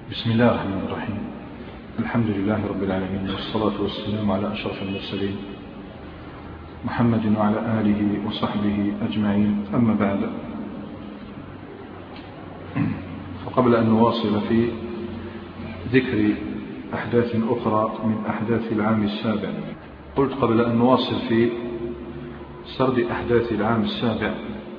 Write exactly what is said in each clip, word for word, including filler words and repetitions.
بسم الله الرحمن الرحيم. الحمد لله رب العالمين، والصلاة والسلام على أشرف المرسلين محمد وعلى آله وصحبه أجمعين، أما بعد، فقبل أن نواصل في ذكر أحداث أخرى من أحداث العام السابع، قلت قبل أن نواصل في سرد أحداث العام السابع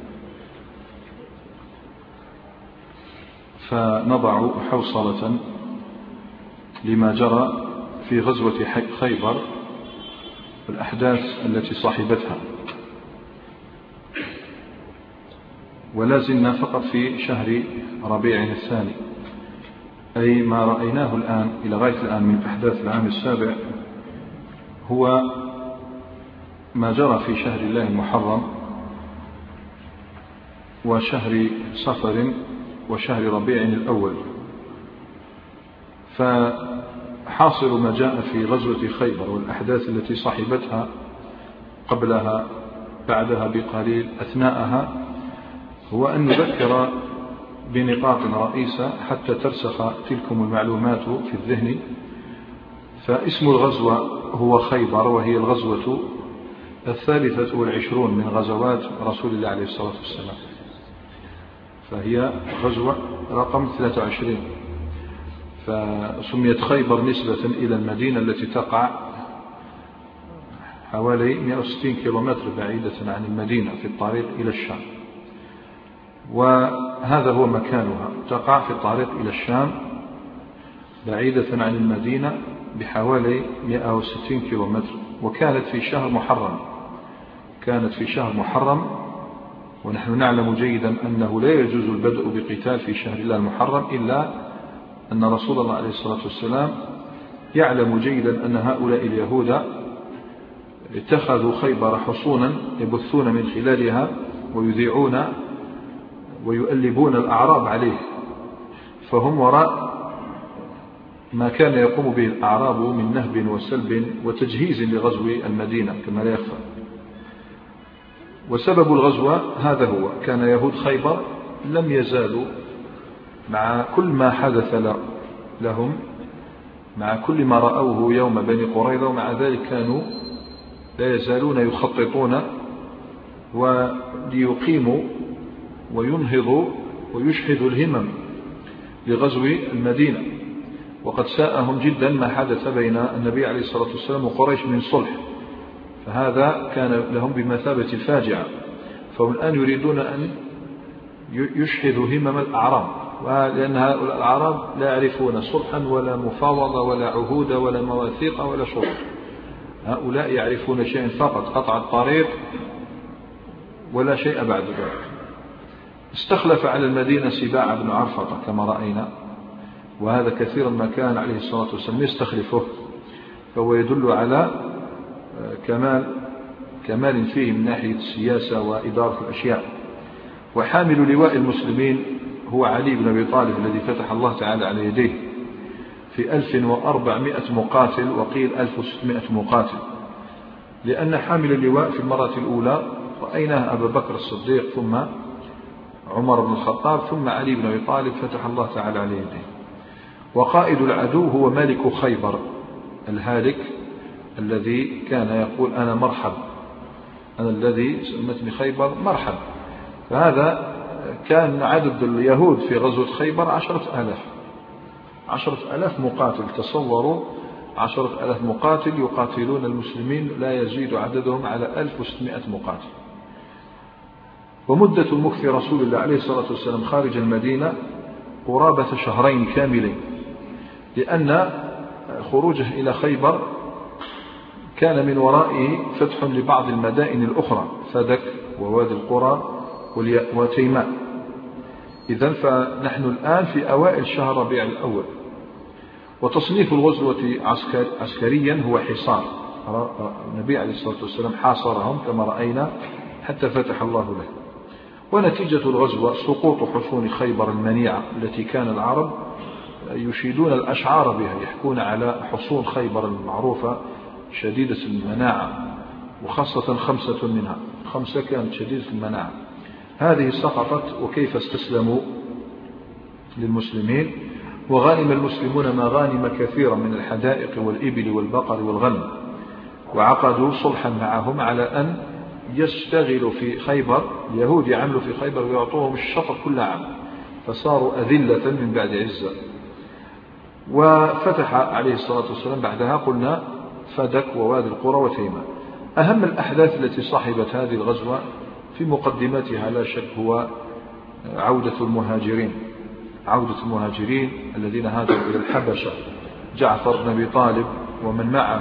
فنضع حوصلة لما جرى في غزوة خيبر والأحداث التي صاحبتها، ولا زلنا فقط في شهر ربيع الثاني، أي ما رأيناه الآن إلى غاية الآن من أحداث العام السابع هو ما جرى في شهر الله المحرم وشهر صفر وشهر ربيع الأول. فحاصل ما جاء في غزوة خيبر والأحداث التي صاحبتها قبلها بعدها بقليل أثناءها هو أن نذكر بنقاط رئيسة حتى ترسخ تلكم المعلومات في الذهن. فاسم الغزوة هو خيبر، وهي الغزوة الثالثة والعشرون من غزوات رسول الله عليه الصلاة والسلام، فهي غزوة رقم ثلاثة وعشرين. فسميت خيبر نسبة إلى المدينة التي تقع حوالي مئة وستين كيلومتر بعيدة عن المدينة في الطريق إلى الشام، وهذا هو مكانها، تقع في الطريق إلى الشام بعيدة عن المدينة بحوالي مئة وستين كيلومتر، وكانت في شهر محرم كانت في شهر محرم ونحن نعلم جيدا أنه لا يجوز البدء بقتال في شهر الله المحرم، إلا أن رسول الله عليه الصلاة والسلام يعلم جيدا أن هؤلاء اليهود اتخذوا خيبر حصونا يبثون من خلالها ويذيعون ويؤلبون الأعراب عليه، فهم وراء ما كان يقوم به الأعراب من نهب وسلب وتجهيز لغزو المدينة كما لا يخفى. وسبب الغزوة هذا هو، كان يهود خيبر لم يزالوا مع كل ما حدث لهم، مع كل ما رأوه يوم بني قريظة، ومع ذلك كانوا لا يزالون يخططون وليقيموا وينهضوا ويشحذوا الهمم لغزو المدينة. وقد ساءهم جدا ما حدث بين النبي عليه الصلاة والسلام وقريش من صلح، فهذا كان لهم بمثابة الفاجعة، فهم الآن يريدون أن يشحذوا همم الأعراب، ولأن هؤلاء الأعراب لا يعرفون صلحا ولا مفاوضة ولا عهود ولا مواثيق ولا شروط، هؤلاء يعرفون شيئا فقط، قطع الطريق ولا شيء بعد ذلك. استخلف على المدينة سباع بن عرفة كما رأينا، وهذا كثيرا ما كان عليه الصلاة والسلام يستخلفه، فهو يدل على كمال كمال فيه من ناحية السياسة وإدارة الأشياء. وحامل لواء المسلمين هو علي بن أبي طالب الذي فتح الله تعالى على يديه في ألف وأربعمائة مقاتل، وقيل ألف وستمائة مقاتل، لأن حامل اللواء في المرة الأولى رأيناه أبا بكر الصديق، ثم عمر بن الخطاب، ثم علي بن أبي طالب فتح الله تعالى على يديه. وقائد العدو هو مالك خيبر الهالك الذي كان يقول أنا مرحب، أنا الذي سمتني خيبر مرحب. فهذا كان عدد اليهود في غزوة خيبر عشرة آلاف عشرة آلاف مقاتل، تصوروا عشرة آلاف مقاتل يقاتلون المسلمين، لا يزيد عددهم على ألف وستمائة مقاتل. ومدة مكث رسول الله عليه الصلاة والسلام خارج المدينة قرابة شهرين كاملين، لأن خروجه إلى خيبر كان من ورائه فتح لبعض المدائن الأخرى، فدك ووادي القرى وتيماء. إذن فنحن الآن في أوائل شهر ربيع الأول. وتصنيف الغزوة عسكر عسكريا هو حصار، النبي عليه الصلاة والسلام حاصرهم كما رأينا حتى فتح الله له. ونتيجة الغزوة سقوط حصون خيبر المنيعة التي كان العرب يشيدون الأشعار بها، يحكون على حصون خيبر المعروفة شديدة المناعة، وخاصة خمسة منها، خمسة كانت شديدة المناعة، هذه سقطت. وكيف استسلموا للمسلمين؟ وغانم المسلمون مغانم كثيرة من الحدائق والإبل والبقر والغنم، وعقدوا صلحا معهم على أن يشتغلوا في خيبر، اليهود يعملوا في خيبر ويعطوهم الشطر كل عام، فصاروا أذلة من بعد عزة. وفتح عليه الصلاة والسلام بعدها قلنا فدك ووادي القرى وتيمة. أهم الأحداث التي صاحبت هذه الغزوة في مقدمتها لا شك هو عودة المهاجرين، عودة المهاجرين الذين هاجروا إلى الحبشة، جعفر بن أبي طالب ومن معه،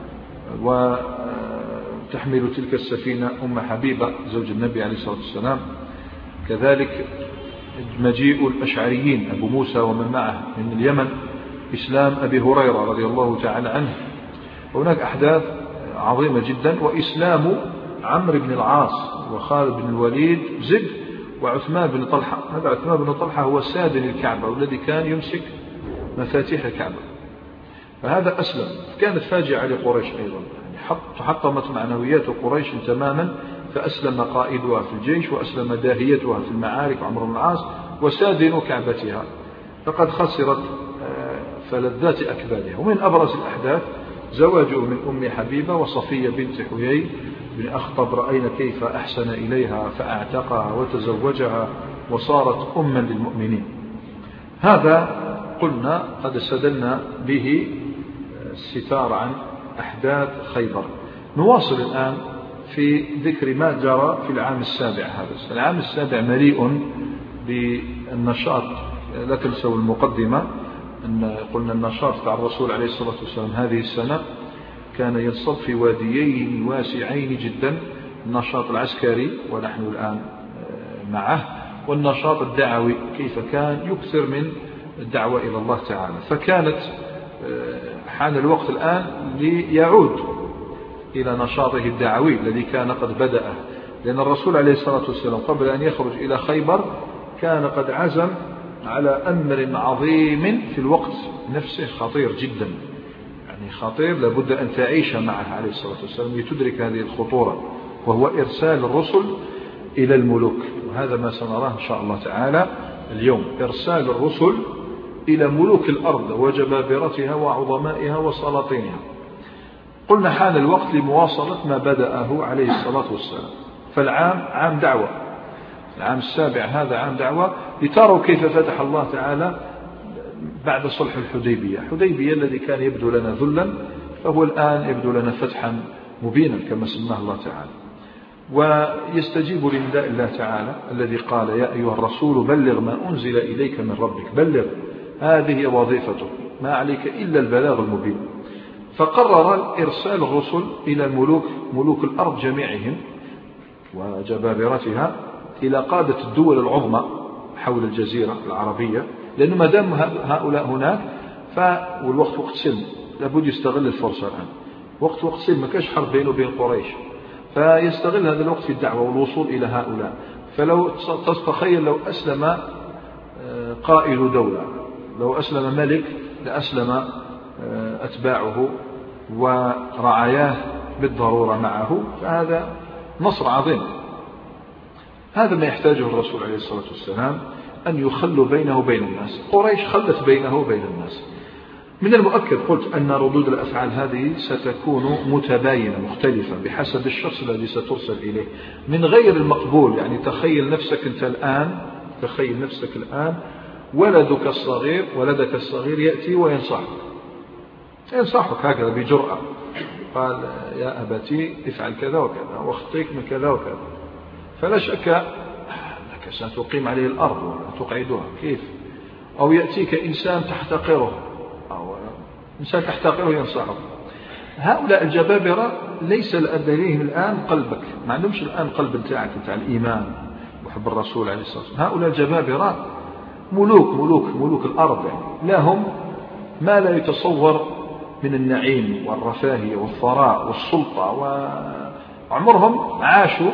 وتحمل تلك السفينة أم حبيبة زوج النبي عليه الصلاة والسلام، كذلك مجيء الأشعريين أبو موسى ومن معه من اليمن، إسلام أبي هريرة رضي الله تعالى عنه. هناك أحداث عظيمة جدا، وإسلام عمرو بن العاص وخالد بن الوليد زد وعثمان بن طلحة. هذا عثمان بن طلحة هو سادن الكعبة والذي كان يمسك مفاتيح الكعبة، فهذا أسلم. كانت فاجعة لقريش أيضا، يعني تحطمت معنويات قريش تماما، فأسلم قائدها في الجيش وأسلم داهيتها في المعارك عمرو بن العاص وسادن كعبتها، فقد خسرت فلذات أكبادها. ومن أبرز الأحداث زواجه من أم حبيبة وصفية بنت حيي بن أخطب، رأينا كيف أحسن إليها فأعتقها وتزوجها وصارت أما للمؤمنين. هذا قلنا قد استدلنا به الستار عن أحداث خيبر. نواصل الآن في ذكر ما جرى في العام السابع. هذا العام السابع مليء بالنشاط. لا تنسوا المقدمة أن قلنا النشاط تاع الرسول عليه الصلاة والسلام هذه السنة كان ينصب في واديين واسعين جدا، النشاط العسكري ونحن الآن معه، والنشاط الدعوي كيف كان يكثر من الدعوة إلى الله تعالى. فكانت حان الوقت الآن ليعود إلى نشاطه الدعوي الذي كان قد بدأ، لأن الرسول عليه الصلاة والسلام قبل أن يخرج إلى خيبر كان قد عزم على أمر عظيم في الوقت نفسه خطير جدا، يعني خطير لابد أن تعيش معه عليه الصلاة والسلام لتدرك هذه الخطورة، وهو إرسال الرسل إلى الملوك. وهذا ما سنراه إن شاء الله تعالى اليوم، إرسال الرسل إلى ملوك الأرض وجبابرتها وعظمائها وسلاطينها. قلنا حان الوقت لمواصلة ما بدأه عليه الصلاة والسلام. فالعام عام دعوة، العام السابع هذا عام دعوة، لتروا كيف فتح الله تعالى بعد صلح الحديبية. حديبية الذي كان يبدو لنا ذلا فهو الآن يبدو لنا فتحا مبينا كما سماه الله تعالى. ويستجيب لنداء الله تعالى الذي قال يا أيها الرسول بلغ ما أنزل إليك من ربك، بلغ، هذه وظيفته، ما عليك إلا البلاغ المبين. فقرر إرسال الرسل إلى ملوك ملوك الأرض جميعهم وجبابرتها، إلى قادة الدول العظمى حول الجزيرة العربية، لأنه ما دام هؤلاء هناك والوقت وقت سلم لابد يستغل الفرصة الآن، وقت وقت سلم ما كاش حرب بينه وبين قريش، فيستغل هذا الوقت في الدعوة والوصول إلى هؤلاء. فلو تتخيل لو أسلم قائد دولة، لو أسلم ملك لأسلم أتباعه ورعاياه بالضرورة معه، فهذا نصر عظيم. هذا ما يحتاجه الرسول عليه الصلاة والسلام، أن يخلوا بينه وبين الناس. قريش خلت بينه وبين الناس. من المؤكد قلت أن ردود الأفعال هذه ستكون متباينة مختلفة بحسب الشخص الذي سترسل إليه. من غير المقبول، يعني تخيل نفسك أنت الآن، تخيل نفسك الآن ولدك الصغير ولدك الصغير يأتي وينصحك، ينصحك هكذا بجرأة، قال يا أبتي افعل كذا وكذا واخطيك من كذا وكذا، فلا شك أنك ستقيم عليه الأرض وتقعدها كيف. أو يأتيك إنسان تحتقره، أو إنسان تحتقره ينصحك. هؤلاء الجبابرة ليس لديهم الآن قلبك، ما عندهمش الآن قلب بتاعك بتاع الإيمان وحب الرسول عليه الصلاة والسلام. هؤلاء الجبابرة ملوك ملوك ملوك الأرض، يعني لهم ما لا يتصور من النعيم والرفاهية والثراء والسلطة، وعمرهم عاشوا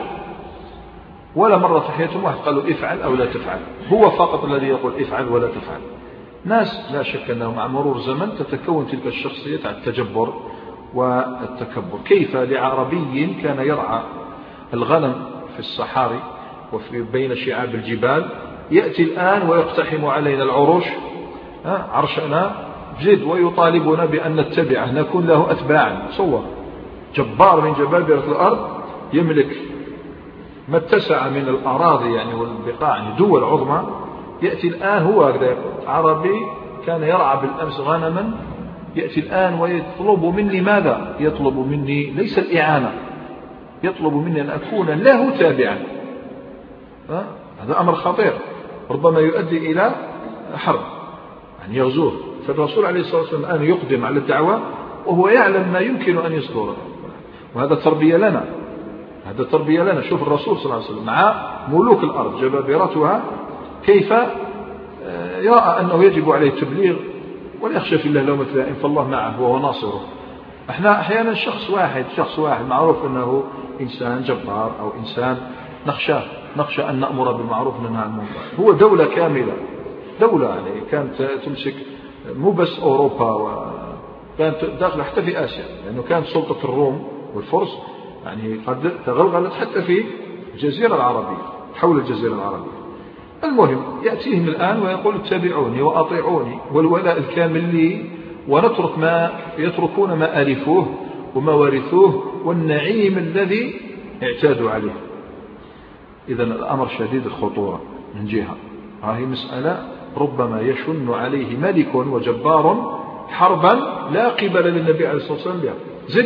ولا مرة في حياتهم واحد قالوا افعل أو لا تفعل، هو فقط الذي يقول افعل ولا تفعل. ناس لا شك أنه مع مرور زمن تتكون تلك الشخصية على التجبر والتكبر. كيف لعربي كان يرعى الغنم في الصحاري وفي بين شعاب الجبال يأتي الآن ويقتحم علينا العروش عرشنا جد ويطالبنا بأن نتبعه نكون له أتباعا. صور جبار من جبابرة الأرض يملك ما اتسع من الأراضي يعني والبقاع يعني دول عظمى، يأتي الآن هو عربي كان يرعى بالأمس غنما، يأتي الآن ويطلب مني ماذا؟ يطلب مني ليس الإعانة، يطلب مني أن أكون له تابعا. هذا أمر خطير ربما يؤدي إلى حرب يعني يغزوه. فالرسول عليه الصلاة والسلام الآن يقدم على الدعوة وهو يعلم ما يمكن أن يصدره، وهذا تربية لنا، هذا تربية لنا. شوف الرسول صلى الله عليه وسلم مع ملوك الأرض جبابرتها كيف يرى أنه يجب عليه التبليغ ولا يخشى في الله لومة لائم، فالله معه وهو ناصره. احنا أحيانا شخص واحد شخص واحد معروف أنه إنسان جبار أو إنسان نخشاه، نخشى أن نأمر بالمعروف وننهى عن المنكر. هو دولة كاملة، دولة يعني كانت تمسك مو بس أوروبا وكانت داخلة حتى في آسيا، لأنه يعني كانت سلطة الروم والفرس يعني قد تغلغلت حتى في الجزيرة العربية حول الجزيرة العربية. المهم يأتيهم الآن ويقول اتبعوني وأطيعوني والولاء الكامل لي، ونترك ما يتركون ما ألفوه وما ورثوه والنعيم الذي اعتادوا عليه. إذن الأمر شديد الخطورة من جهة، هذه مسألة ربما يشن عليه ملك وجبار حربا لا قبل للنبي عليه الصلاة والسلام بها. زد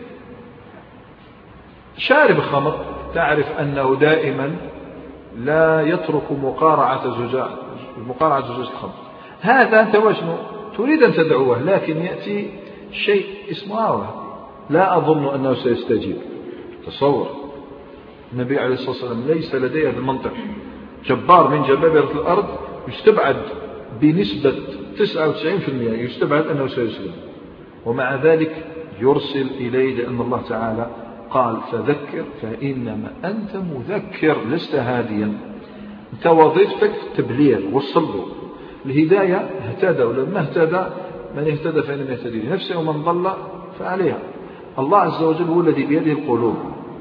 شارب خمر تعرف أنه دائما لا يترك مقارعة زجاج مقارعة زجاج الخمر. هذا أنت وشنو تريد أن تدعوه، لكن يأتي شيء اسمه آوة لا أظن أنه سيستجيب. تصور النبي عليه الصلاة والسلام ليس لديه هذا المنطق، جبار من جبابرة الأرض يستبعد بنسبة تسعة وتسعين بالمئة يستبعد أنه سيسلم، ومع ذلك يرسل إليه لأن الله تعالى قال فذكر فإنما أنت مذكر لست هاديا. أنت وظيفتك تبليغ وصل له الهداية، اهتدى ولما اهتدى من اهتدى فإنما يهتدي لنفسه ومن ضل فعليها. الله عز وجل هو الذي بيده القلوب.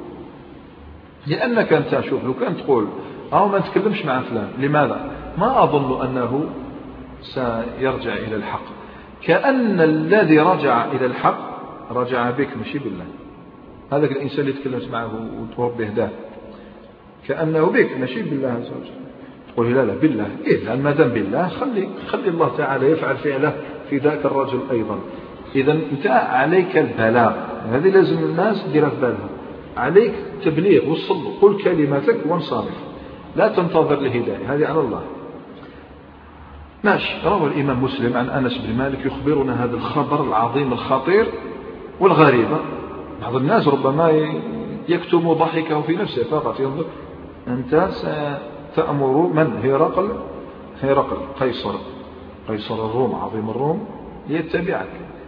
لأنك أنت شوف لو كان تقول أو ما تكلمش مع فلان لماذا؟ ما أظن أنه سيرجع إلى الحق، كأن الذي رجع إلى الحق رجع بك مشي بالله. هذاك الإنسان اللي تكلمت معه وتربيه ده كأنه بك مشي بالله عز وجل. تقول لا لا بالله إيه، لأن ما دام بالله خلي خلي الله تعالى يفعل فعله في ذاك الرجل أيضا. إذا أنت عليك البلاغ، هذه لازم الناس تديرها في بالها، عليك تبليغ وصل له، قل كلمتك وانصرف، لا تنتظر الهداية، هذه على الله. ماشي. روى الإمام مسلم عن أنس بن مالك يخبرنا هذا الخبر العظيم الخطير والغريبة. بعض الناس ربما يكتم ضحكه في نفسه فقط، ينظر أنت ستأمر من؟ هرقل هرقل قيصر قيصر الروم عظيم الروم ليتبعك.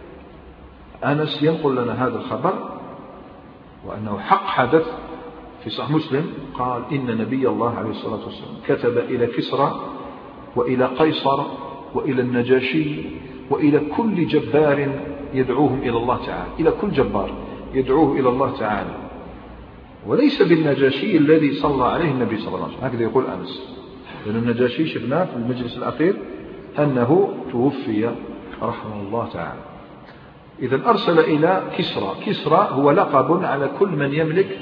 أنس ينقل لنا هذا الخبر وأنه حق حدث في صحيح مسلم. قال إن نبي الله عليه الصلاة والسلام كتب إلى كسرى وإلى قيصر وإلى النجاشي وإلى كل جبار يدعوهم إلى الله تعالى، إلى كل جبار يدعوه إلى الله تعالى، وليس بالنجاشي الذي صلى عليه النبي صلى الله عليه وسلم، هكذا يقول أنس، لأن النجاشي شفناه في المجلس الأخير أنه توفي رحمه الله تعالى. إذا أرسل إلى كسرى. كسرى هو لقب على كل من يملك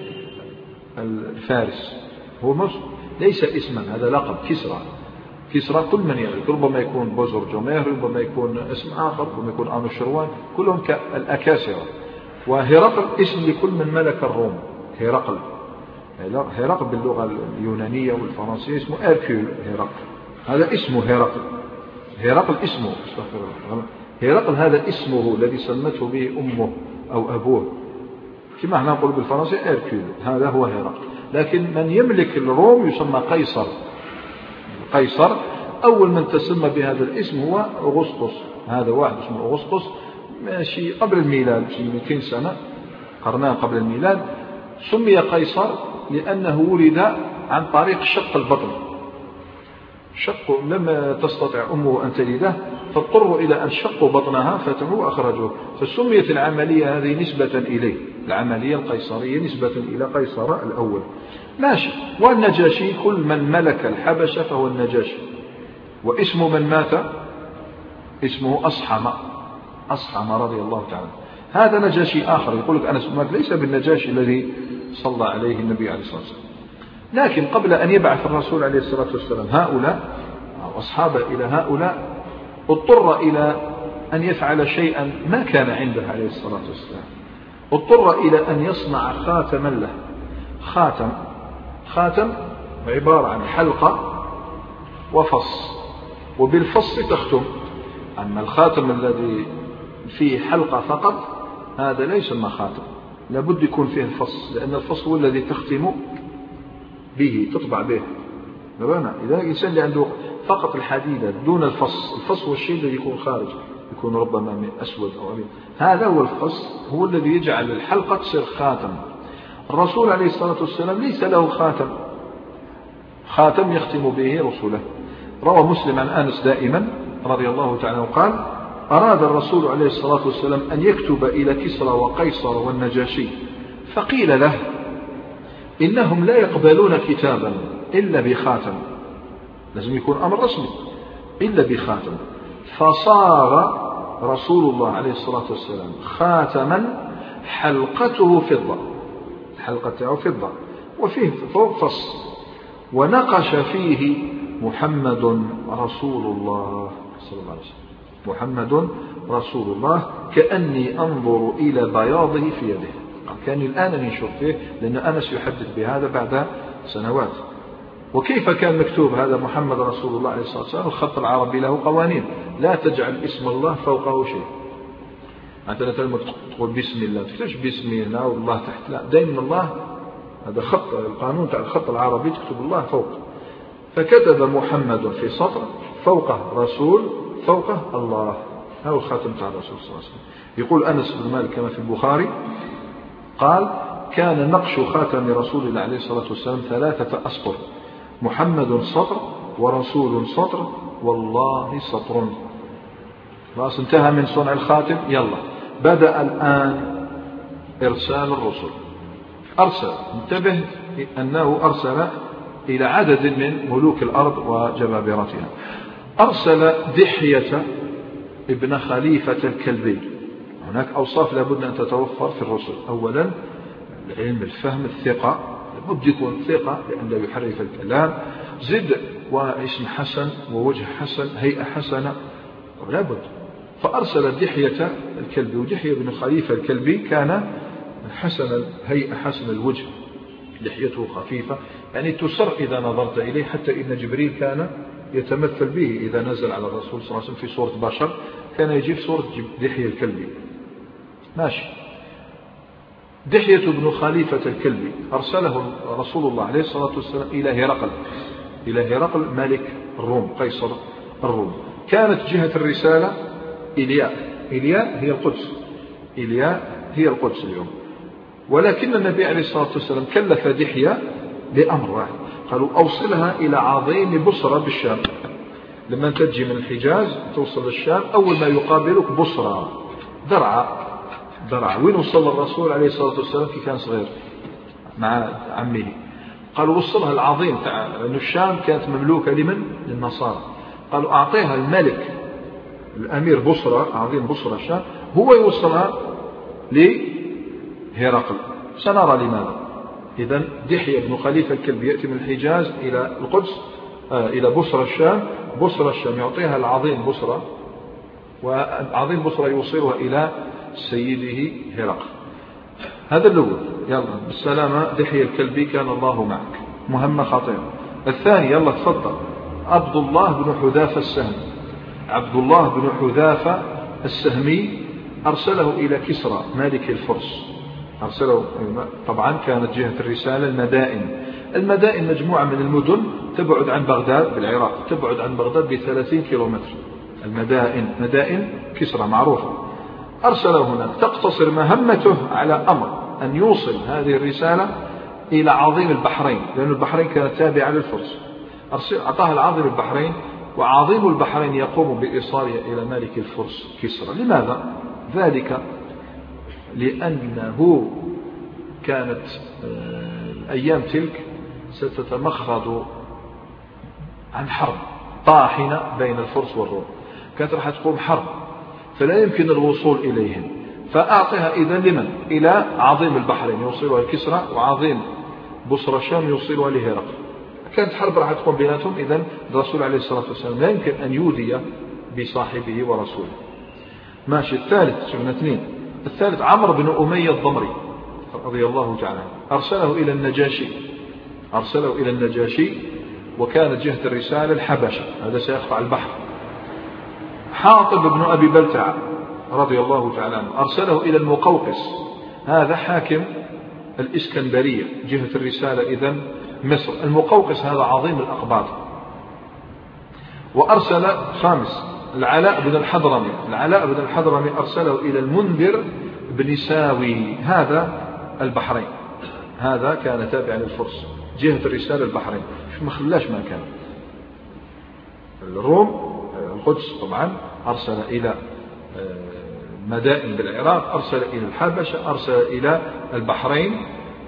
الفارس، هو مش ليس اسما، هذا لقب كسرى. كسرى كل من يملك، ربما يكون بوزر جمير، ربما يكون اسم آخر، ربما يكون آنوشروان، كلهم كالأكاسرة. وهرقل اسم لكل من ملك الروم. هرقل هرقل باللغة اليونانية والفرنسية اسمه أركيول. هرقل هذا اسمه هرقل. هرقل اسمه استغفر الله. هرقل هذا اسمه الذي سمته به أمه أو أبوه، كما احنا نقول بالفرنسية أركيول، هذا هو هرقل. لكن من يملك الروم يسمى قيصر. قيصر أول من تسمى بهذا الاسم هو أغسطس، هذا واحد اسمه أغسطس ماشي قبل الميلاد في مئتين سنة، قرنان قبل الميلاد. سمي قيصر لأنه ولد عن طريق شق البطن. شق لما تستطيع أمه أن تلده فاضطروا إلى أن شقوا بطنها فتحوا وأخرجوه، فسميت العملية هذه نسبة إليه، العملية القيصرية نسبة إلى قيصر الأول. ماشي. والنجاشي كل من ملك الحبشة فهو النجاشي، واسم من مات اسمه أصحم أصحم رضي الله تعالى. هذا نجاشي آخر. يقول لك أنس بن مالك ليس بالنجاشي الذي صلى عليه النبي عليه الصلاة والسلام. لكن قبل أن يبعث الرسول عليه الصلاة والسلام هؤلاء أو أصحابه إلى هؤلاء اضطر إلى أن يفعل شيئا ما كان عنده عليه الصلاة والسلام. اضطر إلى أن يصنع خاتما له. خاتم خاتم عبارة عن حلقة وفص، وبالفص تختم. أما الخاتم الذي فيه حلقة فقط هذا لا يسمى خاتم، لابد يكون فيه الفص، لأن الفص هو الذي تختم به تطبع به. إذا الإنسان اللي عنده فقط الحديدة دون الفص، الفص هو الشيء الذي يكون خارج، يكون ربما من أسود أو أبيض، هذا هو الفص، هو الذي يجعل الحلقة تصير خاتم. الرسول عليه الصلاة والسلام ليس له خاتم خاتم يختم به رسوله. روى مسلم عن أنس دائما رضي الله تعالى قال: أراد الرسول عليه الصلاة والسلام أن يكتب إلى كسرى وقيصر والنجاشي، فقيل له: إنهم لا يقبلون كتابا إلا بخاتم، لازم يكون أمر رسمي، إلا بخاتم. فصار رسول الله عليه الصلاة والسلام خاتما حلقته فضة، حلقته فضة وفيه فوق فص، ونقش فيه محمد رسول الله صلى الله عليه وسلم، محمد رسول الله، كأني أنظر إلى بياضه في يده. كان الآن ينشر فيه، لأن أنس يحدث بهذا بعد سنوات. وكيف كان مكتوب هذا محمد رسول الله عليه الصلاة والسلام؟ الخط العربي له قوانين، لا تجعل اسم الله فوقه شيء. مثلا تقول بسم الله، تكتبش بسم الله والله تحت، لا، دائما الله، هذا خط القانون تاع الخط العربي، تكتب الله فوق. فكتب محمد في سطر، فوقه رسول، فوقه الله. هذا الخاتم تاع الرسول صلى الله عليه وسلم. يقول أنس بن مالك كما في البخاري قال: كان نقش خاتم رسول الله عليه الصلاة والسلام ثلاثة أسطر، محمد سطر، ورسول سطر، والله سطر. خلاص انتهى من صنع الخاتم. يلا بدأ الآن إرسال الرسل. أرسل، انتبه أنه أرسل إلى عدد من ملوك الأرض وجبابرتها. أرسل دحية ابن خليفة الكلبي. هناك أوصاف لابد أن تتوفر في الرسل. أولا العلم، الفهم، الثقة، لابد يكون ثقة لأن لا يحرف الكلام. زد واسم حسن ووجه حسن، هيئة حسنة، لابد. فأرسل دحية الكلبي، ودحية بن خليفة الكلبي كان حسن الهيئة حسن الوجه، لحيته خفيفة، يعني تسر إذا نظرت إليه، حتى إن جبريل كان يتمثل به إذا نزل على الرسول صلى الله عليه وسلم في صورة بشر، كان يجيب صورة دحية الكلبي. ماشي. دحية بن خليفة الكلبي أرسله رسول الله عليه الصلاة والسلام إلى هرقل، إلى هرقل ملك الروم، قيصر الروم. كانت جهة الرسالة إلياء. إلياء هي القدس، إلياء هي القدس اليوم. ولكن النبي عليه الصلاة والسلام كلف دحية بأمر واحد، قالوا: أوصلها إلى عظيم بصرة بالشام. لما تجي من الحجاز توصل للشام، أول ما يقابلك بصرة، درعا درعا. وين وصل الرسول عليه الصلاة والسلام كي كان صغير مع عمه؟ قالوا: وصلها العظيم تاع، لأن الشام كانت مملوكة لمن؟ للنصارى. قالوا: أعطيها الملك الأمير بصرة، عظيم بصرة الشام، هو يوصلها لهرقل. سنرى لماذا. إذن دحية بن خليفة الكلبي يأتي من الحجاز إلى القدس، آه إلى بصرة الشام، بصرة الشام يعطيها العظيم بصرة، وعظيم بصرة يوصلها إلى سيده هرقل. هذا الأول. يلا بالسلامة دحية الكلبي، كان الله معك. مهمة خطيرة. الثاني، يلا تفضل، عبد الله بن حذافة السهمي. عبد الله بن حذافة السهمي أرسله إلى كسرى مالك الفرس. أرسله، طبعا كانت جهة الرسالة المدائن. المدائن مجموعة من المدن تبعد عن بغداد بالعراق، تبعد عن بغداد بثلاثين كيلومتر. المدائن، مدائن كسرى معروفة. أرسله هناك، تقتصر مهمته على أمر أن يوصل هذه الرسالة إلى عظيم البحرين، لأن البحرين كانت تابعة للفرس. أعطاها العظيم البحرين، وعظيم البحرين يقوم بإيصالها إلى ملك الفرس كسرى. لماذا ذلك؟ لأنه كانت الأيام تلك ستتمخض عن حرب طاحنة بين الفرس والروم. كانت راح تقوم حرب فلا يمكن الوصول إليهم، فأعطيها إذن لمن؟ إلى عظيم البحرين يوصلها لكسرى، وعظيم بصرى الشام يوصلها لهرقل. كانت حرب راح تقوم بيناتهم. إذن الرسول عليه الصلاة والسلام لا يمكن أن يودي بصاحبه ورسوله. ماشي. الثالث شفنا اثنين. الثالث عمرو بن أمية الضمري رضي الله تعالى عنه، أرسله إلى النجاشي أرسله إلى النجاشي وكانت جهة الرسالة الحبشة، هذا سيقطع البحر. حاطب بن أبي بلتع رضي الله تعالى عنه أرسله إلى المقوقس، هذا حاكم الإسكندرية، جهة الرسالة إذن مصر. المقوقس هذا عظيم الأقباط. وأرسل خامس العلاء بن الحضرمي العلاء بن الحضرمي أرسله إلى المنذر بن ساوي، هذا البحرين، هذا كان تابع للفرس، جهة الرسالة البحرين. ما خلاش ما كان الروم القدس طبعا، أرسل إلى مدائن بالعراق، أرسل إلى الحبشة، أرسل إلى البحرين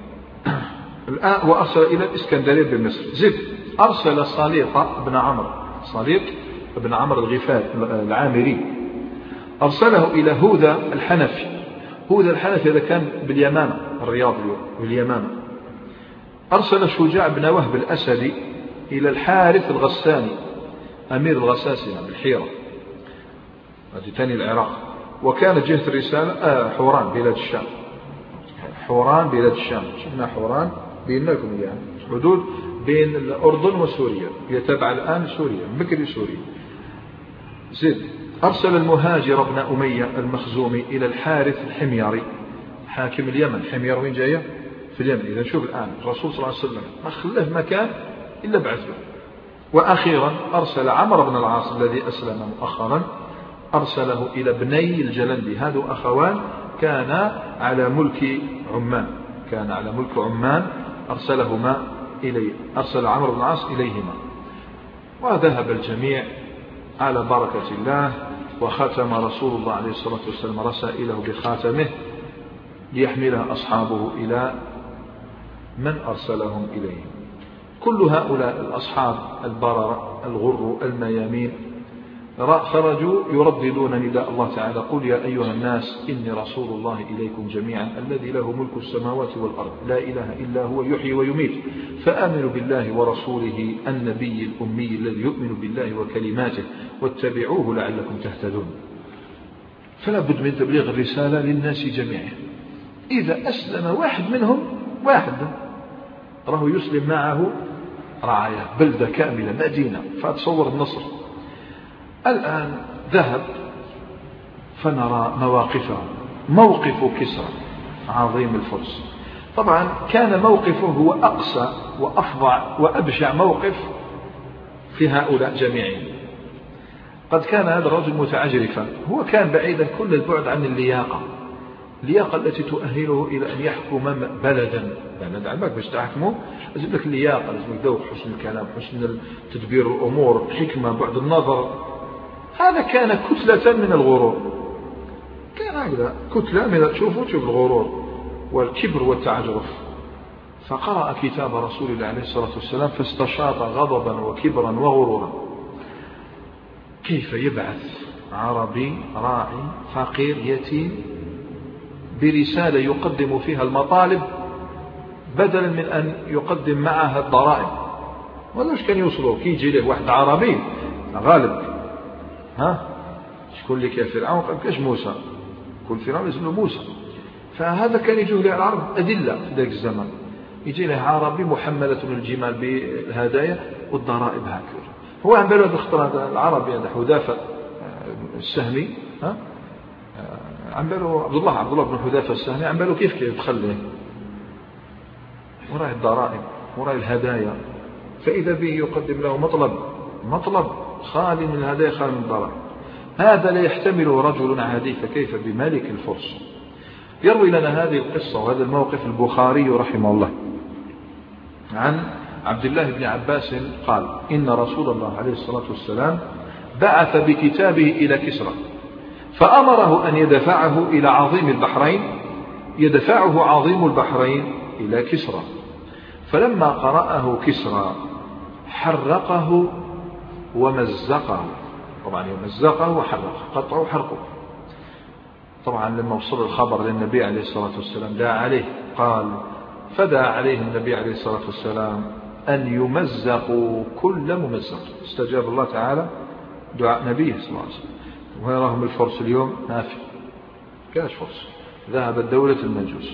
الآن، وأرسل إلى الإسكندرية بمصر. زد أرسل صليط بن عمرو صليط بن عمرو الغفاري العامري، أرسله إلى هوذا الحنفي. هوذا الحنفي هذا كان باليمامة، الرياض باليمامة. أرسل شجاع بن وهب الأسدي إلى الحارث الغساني أمير الغساسنة بالحيرة، هذه ثاني العراق. وكانت جهة الرسالة آه حوران بلاد الشام، حوران بلاد الشام. شفنا حوران بينكم يعني حدود بين الأردن وسوريا، هي تبع الآن سوريا، بكري سوريا. زد أرسل المهاجر بن أمية المخزومي إلى الحارث الحميري حاكم اليمن. حمير وين جاية؟ في اليمن. إذا شوف الآن الرسول صلى الله عليه وسلم ما خلاه مكان إلا بعث له. وأخيرا أرسل عمرو بن العاص الذي أسلم مؤخرا، أرسله إلى بني الجلندي، هذا أخوان كان على ملك عمان كان على ملك عمان أرسلهما إليه، أرسل عمرو بن العاص إليهما. وذهب الجميع على بركة الله. وختم رسول الله عليه الصلاة والسلام رسائله بخاتمه ليحملها أصحابه إلى من أرسلهم إليه. كل هؤلاء الأصحاب البررة الغر الميامين خرجوا يرددون نداء الله تعالى: قل يا أيها الناس إني رسول الله إليكم جميعا الذي له ملك السماوات والأرض لا إله إلا هو يحيي ويميت فآمنوا بالله ورسوله النبي الأمي الذي يؤمن بالله وكلماته واتبعوه لعلكم تهتدون. فلا بد من تبليغ الرسالة للناس جميعا. إذا أسلم واحد منهم، واحد راه يسلم معه رعايا بلدة كاملة مدينة، فتصور النصر. الآن ذهب فنرى مواقفه. موقف كسرى عظيم الفرس طبعا كان موقفه هو أقسى وأفظع وأبشع موقف في هؤلاء جميعا. قد كان هذا الرجل متعجرفا، هو كان بعيدا كل البعد عن اللياقة اللياقة التي تؤهله إلى أن يحكم بلدا. بلد عمك باش تحكمه لازم لك اللياقة، لازم لك ذوق، حسن الكلام، حسن تدبير الأمور، حكمة، بعد النظر. هذا كان كتلة من الغرور، كان هكذا كتلة من تشوفوا تشوف الغرور والكبر والتعجرف. فقرأ كتاب رسول الله عليه الصلاة والسلام فاستشاط غضبا وكبرا وغرورا. كيف يبعث عربي راعي فقير يتيم برسالة يقدم فيها المطالب بدلا من أن يقدم معها الضرائب؟ ولاش كان يوصلوا كي يجي له واحد عربي غالب، ها شكون اللي كان فرعون؟ قال كاش موسى، كل فرعون اسمه موسى. فهذا كان يجيه له العرب أدلة في ذلك الزمن، يجي له عربي محملة الجمال بالهدايا والضرائب هكذا. هو عم بالو اختار العربي هذا حذافة السهمي، ها عم بالو عبد الله عبد الله بن حذافة السهمي، عم بالو كيف كيف يدخل وراء الضرائب وراء الهدايا. فإذا به يقدم له مطلب مطلب خالي من الهدايا خالي من الضرائب. هذا لا يحتمله رجل عادي، فكيف بملك الفرس؟ يروي لنا هذه القصة وهذا الموقف البخاري رحمه الله عن عبد الله بن عباس قال: إن رسول الله عليه الصلاة والسلام بعث بكتابه إلى كسرى فأمره أن يدفعه إلى عظيم البحرين يدفعه عظيم البحرين إلى كسرى. فلما قرأه كسرى حرقه ومزقه طبعا يمزقه وحرقه، قطعه وحرقه. طبعا لما وصل الخبر للنبي عليه الصلاة والسلام دعا عليه، قال فدعا عليه النبي عليه الصلاة والسلام أن يمزقوا كل ممزق. استجاب الله تعالى دعاء نبيه صلى الله عليه وسلم. وين راهم الفرس اليوم؟ ما في، كاش فرس، ذهبت دولة المجوس.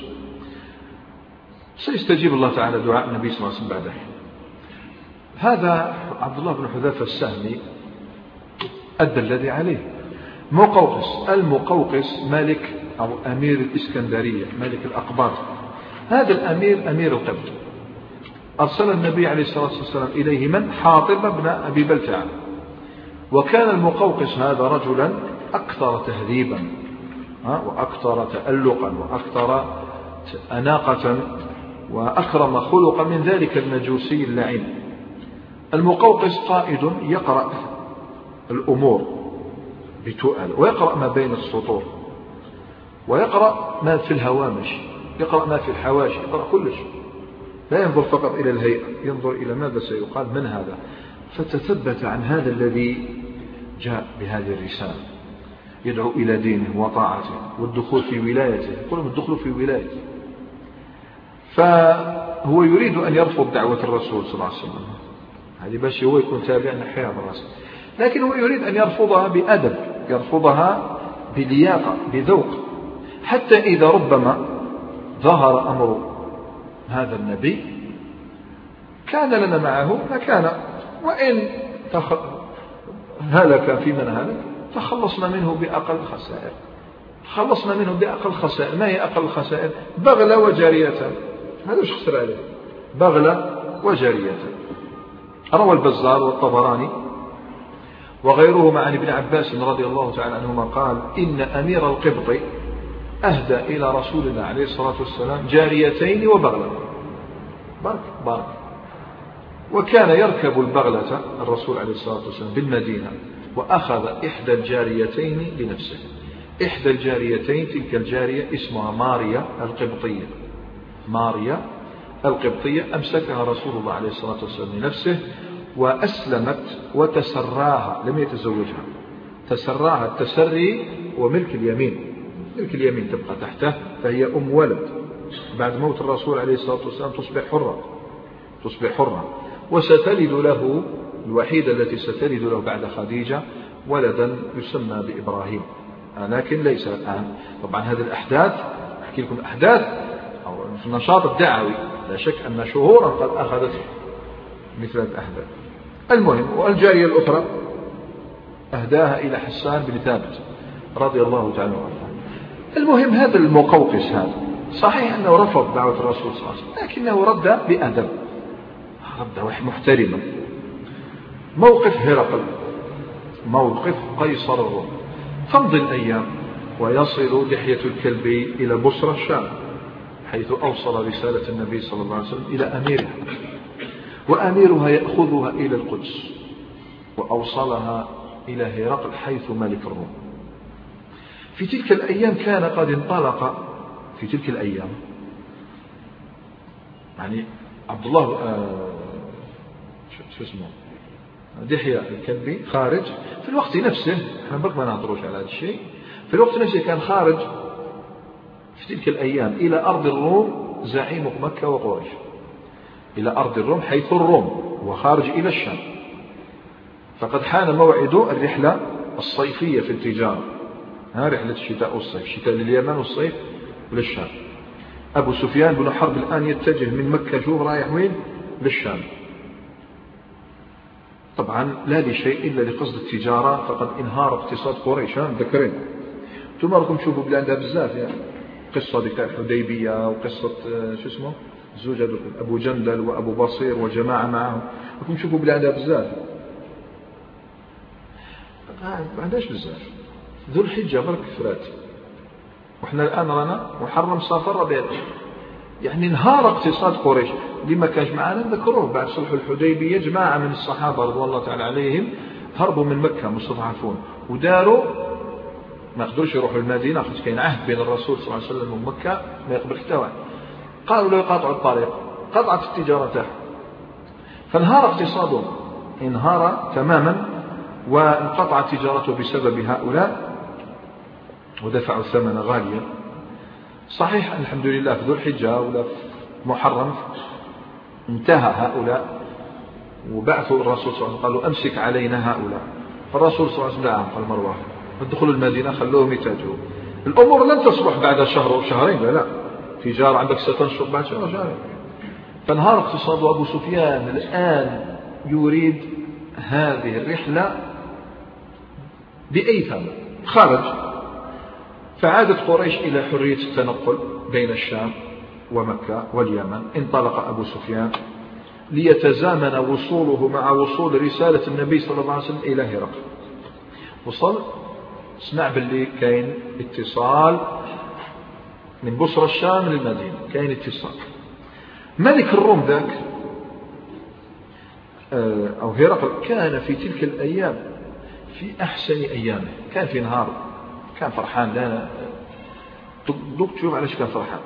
سيستجيب الله تعالى دعاء النبي صلى الله عليه وسلم بعد حين. هذا عبد الله بن حذافة السهمي أدى الذي عليه. مقوقس، المقوقس ملك أو أمير الإسكندرية، ملك الأقباط. هذا الأمير أمير القبط، أرسل النبي عليه الصلاة والسلام إليه من؟ حاطب بن أبي بلتعة. وكان المقوقس هذا رجلا أكثر تهذيبا وأكثر تألقا وأكثر أناقة وأكرم خلقا من ذلك المجوسي اللعين. المقوقس قائد يقرأ الأمور بتؤل، ويقرأ ما بين السطور، ويقرأ ما في الهوامش، يقرأ ما في الحواشي، يقرأ كل شيء، لا ينظر فقط إلى الهيئة، ينظر إلى ماذا سيقال من هذا. فتثبت عن هذا الذي جاء بهذه الرسالة، يدعو إلى دينه وطاعته والدخول في ولايته، يقولون الدخول في ولايته. فهو يريد أن يرفض دعوة الرسول صلى الله عليه وسلم، هذه باش هو يكون تابع نحيا الرسول، لكن هو يريد أن يرفضها بأدب، يرفضها بلياقة بذوق، حتى إذا ربما ظهر أمر هذا النبي كان لنا معه مكان، وإن هلك في من هلك تخلصنا منه بأقل خسائر. خلصنا منه بأقل خسائر. ما هي أقل خسائر؟ بغلة وجارية، هذا وش خسر عليه؟ بغلة وجارية. روى البزار والطبراني وغيرهما عن ابن عباس رضي الله تعالى عنهما قال إن أمير القبط أهدى إلى رسول الله عليه الصلاة والسلام جاريتين وبغلة. بارك بارك. وكان يركب البغلة الرسول عليه الصلاة والسلام بالمدينة، وأخذ إحدى الجاريتين لنفسه. إحدى الجاريتين تلك الجارية اسمها ماريا القبطية، ماريا القبطية أمسكها رسول الله عليه الصلاة والسلام لنفسه، وأسلمت وتسراها، لم يتزوجها. تسراها، التسري وملك اليمين، ملك اليمين تبقى تحته، فهي أم ولد. بعد موت الرسول عليه الصلاة والسلام تصبح حرة، تصبح حرة، وستلد له الوحيدة التي ستلد له بعد خديجة ولدا يسمى بإبراهيم، لكن ليس الآن. طبعا هذه الأحداث أحكي لكم أحداث أو في النشاط الدعوي، لا شك أن شهورا قد أخذت مثل الأحداث. المهم، والجارية الأخرى أهداها إلى حسان بن ثابت رضي الله تعالى عنه. المهم، هذا المقوقس هذا صحيح أنه رفض دعوة الرسول صلى الله عليه وسلم، لكنه رد بأدب، رد محترما. موقف هرقل، موقف قيصر الروم. تمضي الأيام ويصل دحية الكلب إلى بصرة الشام، حيث أوصل رسالة النبي صلى الله عليه وسلم إلى أميرها، وأميرها يأخذها إلى القدس، وأوصلها إلى هرقل حيث ملك الروم. في تلك الأيام كان قد انطلق، في تلك الأيام يعني عبد الله آه شو اسمه دحية الكلبي خارج في الوقت نفسه، احنا برك ما نهضروش على هذا الشيء، في الوقت نفسه كان خارج في تلك الأيام إلى أرض الروم زعيم مكة وقريش، إلى أرض الروم حيث الروم، وخارج إلى الشام. فقد حان موعد الرحلة الصيفية في التجارة، ها رحلة الشتاء والصيف، شتاء لليمن والصيف للشام. أبو سفيان بن حرب الآن يتجه من مكة، شوف رايح وين؟ للشام. طبعا لا لشيء إلا لقصد التجارة، فقد انهار اقتصاد قريش، ذكرين ثم راكم تشوفوا بلادها بزاف، يعني قصة بتاع الحديبية وقصة شو اسمه زوج أبو جندل وأبو بصير وجماعة معهم، راكم تشوفوا بلادها بزاف. ما عندهاش بزاف، ذو الحجة برك فرات، وإحنا الآن رانا محرم صفر ربيع، يعني انهار اقتصاد قريش. لما كانش معنا نذكروه بعد صلح الحديبية، جماعة من الصحابة رضوان الله تعالى عليهم هربوا من مكة مستضعفون، وداروا ما قدروش يروحوا المدينة، خاطر كاين عهد بين الرسول صلى الله عليه وسلم ومكة ما يقبل حتى واحد. قالوا لا يقاطعوا الطريق، قطعت التجارة تاعهم، فانهار اقتصادهم، انهار تماما وانقطعت تجارته بسبب هؤلاء ودفعوا ثمن غاليا. صحيح الحمد لله في ذو الحجة ولا في محرم انتهى هؤلاء وبعثوا الرسول صلى الله عليه وسلم قالوا أمسك علينا هؤلاء. الرسول صلى الله عليه وسلم لا، قال مروان ادخلوا المدينة خلوهم يتاجروا. الأمور لن تصبح بعد شهر أو شهرين، لا لا، تجارة عندك ستنشر بعد شهر أو شهرين. فانهار اقتصاد أبو سفيان الآن يريد هذه الرحلة بأي ثمن. خرج، فعادت قريش إلى حرية التنقل بين الشام ومكة واليمن. انطلق أبو سفيان ليتزامن وصوله مع وصول رسالة النبي صلى الله عليه وسلم إلى هرقل. وصل سمع باللي كاين اتصال من بصرة الشام للمدينة، كاين اتصال. ملك الروم ذاك أو هرقل كان في تلك الأيام في أحسن أيامه، كان في نهار كان فرحان. لا دوك تشوف علاش كان فرحان.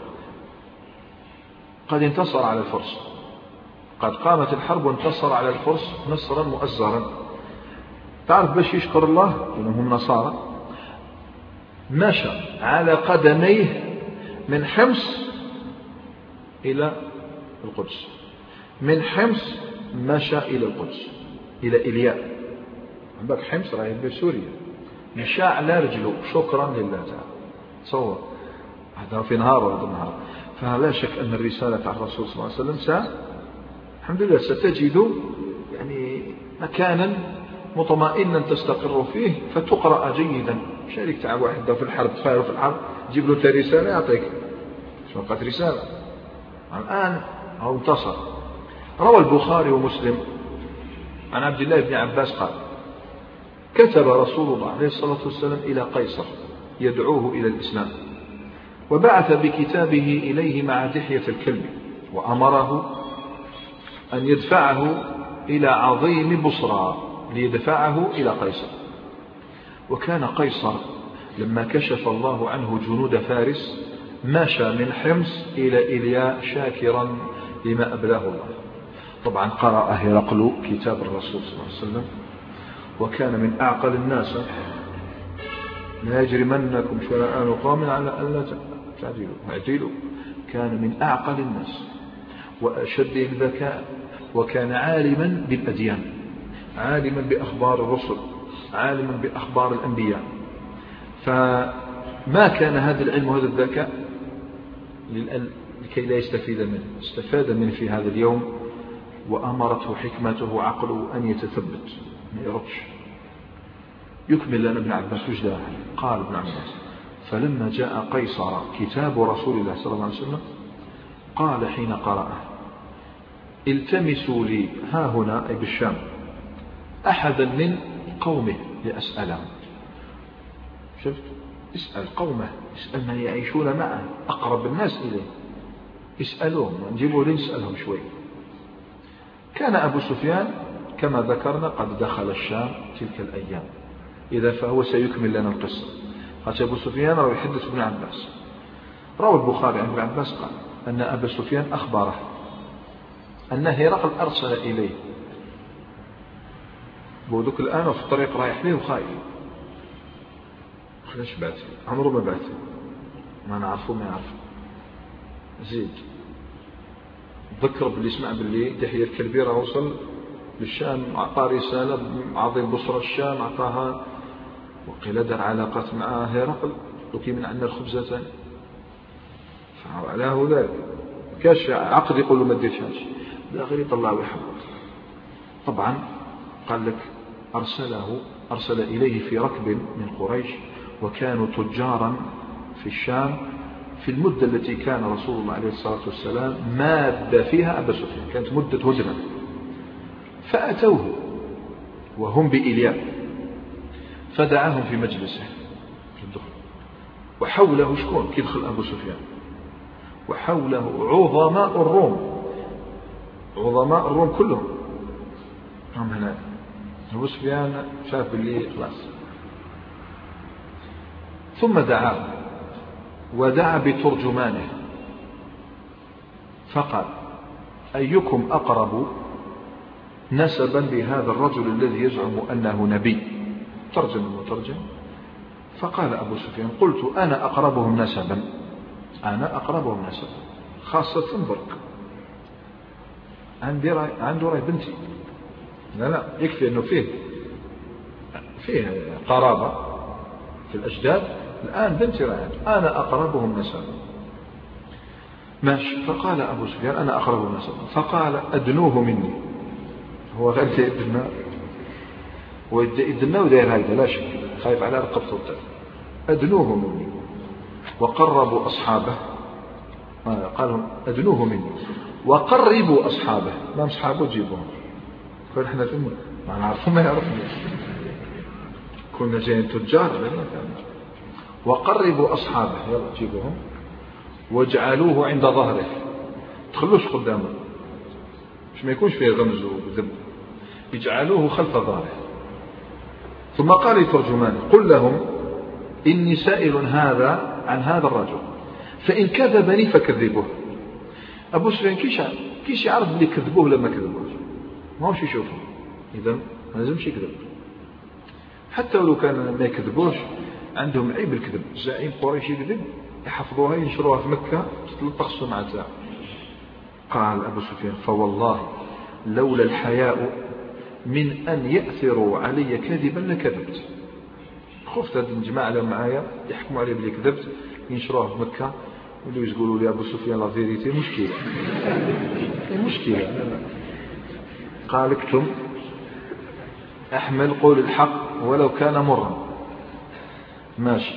قد انتصر على الفرس، قد قامت الحرب وانتصر على الفرس نصرا مؤزرا. تعرف باش يشكر الله لأنهم نصارى، مشى على قدميه من حمص إلى القدس، من حمص مشى إلى القدس إلى إلياء. عندك حمص راهي بسوريا، مشى على رجله شكرا لله تعالى. تصور هذا في نهار وهذا النهار. فلا شك أن الرسالة على الرسول صلى الله عليه وسلم س الحمد لله ستجد يعني مكانا مطمئنا تستقر فيه فتقرأ جيدا. شارك تاع واحد في الحرب تفاعل في الحرب جيب له رسالة يعطيك شو بقت رسالة. الآن هو انتصر. روى البخاري ومسلم عن عبد الله بن عباس قال كتب رسول الله عليه الصلاة والسلام إلى قيصر يدعوه إلى الإسلام، وبعث بكتابه إليه مع دحية الكلب، وأمره أن يدفعه إلى عظيم بصرى ليدفعه إلى قيصر. وكان قيصر لما كشف الله عنه جنود فارس مشى من حمص إلى إلياء شاكرا لما أبلاه الله. طبعا قرأ هرقل كتاب الرسول صلى الله عليه وسلم وكان من أعقل الناس. لا يجرمنكم شنآن قوم على ألا تعدلوا اعدلوا. كان من أعقل الناس وأشدهم ذكاء، وكان عالما بالأديان، عالما بأخبار الرسل، عالما بأخبار الأنبياء. فما كان هذا العلم وهذا الذكاء لكي لا يستفيد منه، استفاد منه في هذا اليوم، وأمرته حكمته وعقله أن يتثبت ما يردش. يكمل لنا ابن عباس وجده. قال ابن عباس فلما جاء قيصر كتاب رسول الله صلى الله عليه وسلم قال حين قرأه التمسوا لي ها هنا أي بالشام أحدا من قومه لأسألهم. شفت؟ اسأل قومه، اسأل من يعيشون معه، أقرب الناس إليه، اسألوهم، نجيبوا لي نسألهم شوي. كان أبو سفيان كما ذكرنا قد دخل الشام تلك الأيام، إذا فهو سيكمل لنا القصة. قال أبو سفيان روى يحدث ابن عباس، روى البخاري عن ابن عباس قال أن أبا سفيان أخبره أن هرقل أرسل إليه بودك الآن وفي الطريق رايح ليه وخايف. خلاش باتي عمره ما باتي، ما نعرفه ما يعرفه. زيد ذكر باللي سمع باللي دحية الكلبيرة وصل للشام، أعطاه رسالة عظيم بصرة الشام أعطاها، وقيل دار علاقات مع هرقل وكي من عندنا الخبزتين. فعلاه ذلك كاش عقد يقول له ما ديرش هادشي، لا غير يطلع ويحبط. طبعا قال لك أرسله أرسل إليه في ركب من قريش، وكانوا تجارا في الشام في المدة التي كان رسول الله عليه الصلاة والسلام ماد فيها أبا سفيان، كانت مدة هدنة. فأتوه وهم بإلياء فدعاهم في مجلسه في الدخل، وحوله شكون كيدخل أبو سفيان، وحوله عظماء الروم، عظماء الروم كلهم هم هنا. أبو سفيان شاف باللي خلاص، ثم دعاه ودعا بترجمانه فقال أيكم أقرب نسبا لهذا الرجل الذي يزعم أنه نبي. ترجم المترجم. فقال أبو سفيان قلت أنا أقربهم نسبا، أنا أقربهم نسبا، خاصة برك عندي رأي، عنده رأي بنتي، لا لا يكفي أنه فيه فيه قرابة في الأجداد، الآن بنتي رأي أنا أقربهم نسبا. ماشي. فقال أبو سفيان أنا أقربهم نسبا، فقال أدنوه مني. هو غير يدنا ويدنا ودير هيدا لا شك، خايف على رقبته. أدنوه مني وقربوا أصحابه، قالوا أدنوه مني وقربوا أصحابه، ما أصحابه جيبوهم. قال إحنا ما نعرفهم ما يعرفون، كنا جايين تجار. وقربوا أصحابه، يلا جيبوهم واجعلوه عند ظهره، تخلوش قدامه مش ما يكونش فيه غمز وذب، يجعلوه خلف ظهره. ثم قال لترجمان قل لهم إني سائل هذا عن هذا الرجل فإن كذبني فكذبوه. أبو سفيان كيش كيش يعرف اللي كذبوه لما كذبوه، ما هوش يشوفه، إذا ما لازمش يكذب. حتى ولو كان ما يكذبوش عندهم عيب الكذب، زعيم قريش يكذب يحفظوها ينشروها في مكة تتلطخ السمعة تاعه. قال أبو سفيان فوالله لولا الحياء من أن يأثروا علي كذبا لكذبت. خفت هذه الجماعة اللي معايا يحكموا علي بلي كذبت، ينشروها في مكة ولو يقولوا لي أبو سفيان لا فيريتي، مشكلة مشكلة. قال اكتم أحمل قول الحق ولو كان مرا. ماشي.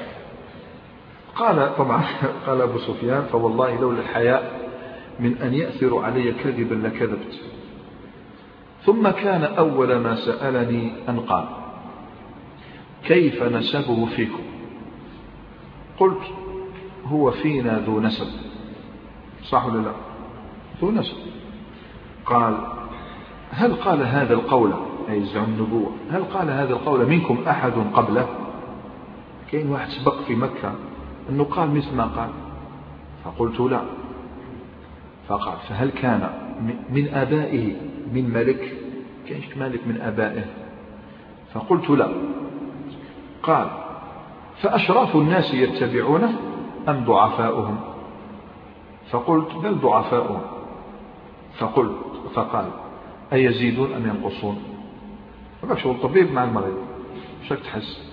قال طبعا قال أبو سفيان فوالله لولا الحياء من أن يأثروا علي كذبا لكذبت. ثم كان أول ما سألني أن قال كيف نسبه فيكم؟ قلت هو فينا ذو نسب. صح ولا لا؟ ذو نسب. قال هل قال هذا القول، أي زعم النبوة، هل قال هذا القول منكم أحد قبله؟ كاين واحد سبق في مكة أنه قال مثل ما قال؟ فقلت لا. فقال فهل كان من آبائه من ملك؟ كاينش مالك من آبائه؟ فقلت لا. قال فأشراف الناس يتبعونه أم ضعفاؤهم؟ فقلت بل ضعفاؤهم. فقلت فقال أيزيدون أم ينقصون؟ فقال شغل طبيب مع المريض، شك تحس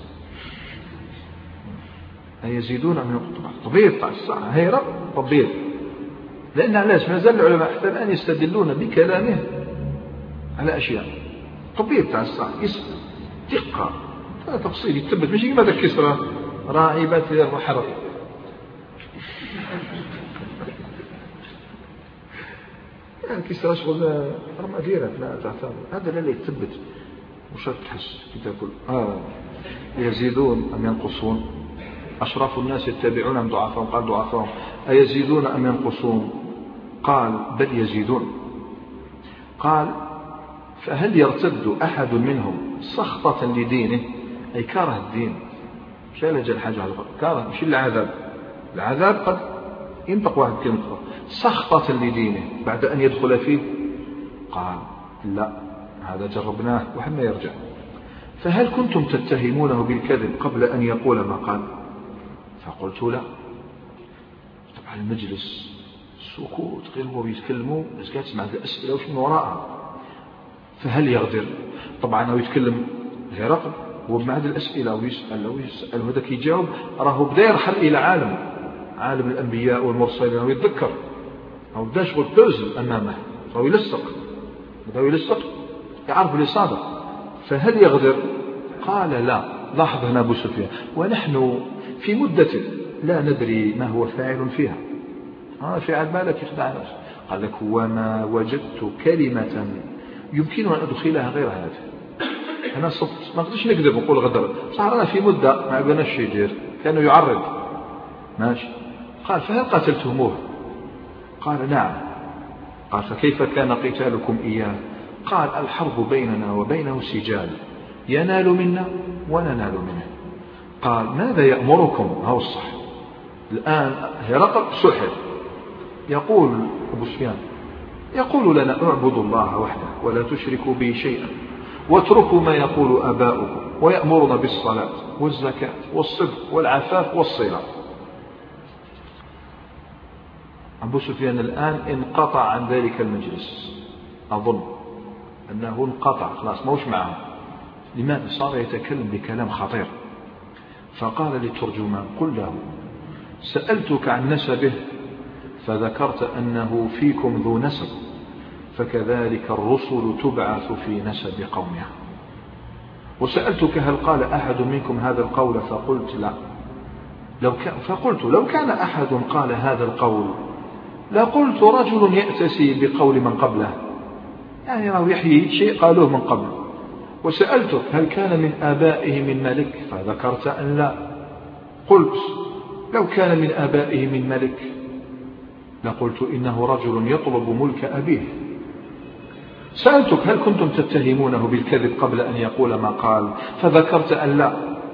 أيزيدون أم ينقصون؟ طبيب تاع الساعة هي رب طبيب، لأن علاش ما زال العلماء حتى الآن يستدلون بكلامه على أشياء. طبيب تاع الساعة يسأل دقة تفصيل يتثبت، ماشي كما ذاك كسرى راعبة الحرب. يعني كسرى شغل رمى ديرة لا تعتبر، هذا لا يتثبت. وش تحس كي تاكل آه يزيدون أم ينقصون؟ أشراف الناس يتبعون أم ضعفاهم؟ قال ضعفاهم. أيزيدون أم ينقصون؟ قال بل يزيدون. قال فهل يرتد أحد منهم سخطة لدينه، أي كاره الدين، مش لجل حاجة على كاره، مش العذاب، العذاب قد ينطق واحد كلمة سخطة لدينه بعد أن يدخل فيه؟ قال لا، هذا جربناه وحنا يرجع. فهل كنتم تتهمونه بالكذب قبل أن يقول ما قال؟ فقلت لا. طبعا المجلس سكوت، غير هو بيتكلموا بس قاعد تسمع الأسئلة وش من وراءها. فهل يغدر؟ طبعا هو يتكلم هرقل وبعد الأسئلة ويسأل ويسأل وهذاك يجاوب، راهو بدا يرحل إلى عالم عالم الأنبياء والمرسلين ويتذكر، أو بدا شغل بوزل أمامه، راهو يلصق بدا يلصق يعرف اللي صادق. فهل يغدر؟ قال لا. لاحظ هنا أبو سفيان ونحن في مدة لا ندري ما هو فاعل فيها. آه في عاد بالك يخدع نفسه. قال لك وما وجدت كلمة يمكن أن أدخلها غير هذه. أنا صدت ما قدرش نكذب ونقول غدر، صح أنا في مدة ما بناش يدير، كانوا يعرض ماشي. قال فهل قتلتموه؟ قال نعم. قال فكيف كان قتالكم إياه؟ قال الحرب بيننا وبينه سجال، ينال منا وننال منه. قال ماذا يأمركم؟ هو الصح الآن هرقل سحر. يقول أبو سفيان يقول لنا اعبدوا الله وحده ولا تشركوا به شيئا واتركوا ما يقول آباؤكم ويأمرنا بالصلاة والزكاة والصدق والعفاف والصلة. أبو سفيان الآن انقطع عن ذلك المجلس، أظن أنه انقطع خلاص موش معه. لماذا؟ صار يتكلم بكلام خطير. فقال للترجمان قل له سألتك عن نسبه فذكرت أنه فيكم ذو نسب، فكذلك الرسل تبعث في نسب قومها. وسألتك هل قال أحد منكم هذا القول فقلت لا. لو كان فقلت لو كان أحد قال هذا القول لقلت رجل يأتسي بقول من قبله، يعني راه يحيي شيء قالوه من قبل. وسألتك هل كان من آبائه من ملك فذكرت أن لا. قلت لو كان من آبائه من ملك لقلت إنه رجل يطلب ملك أبيه. سألتك هل كنتم تتهمونه بالكذب قبل أن يقول ما قال فذكرت أن لا.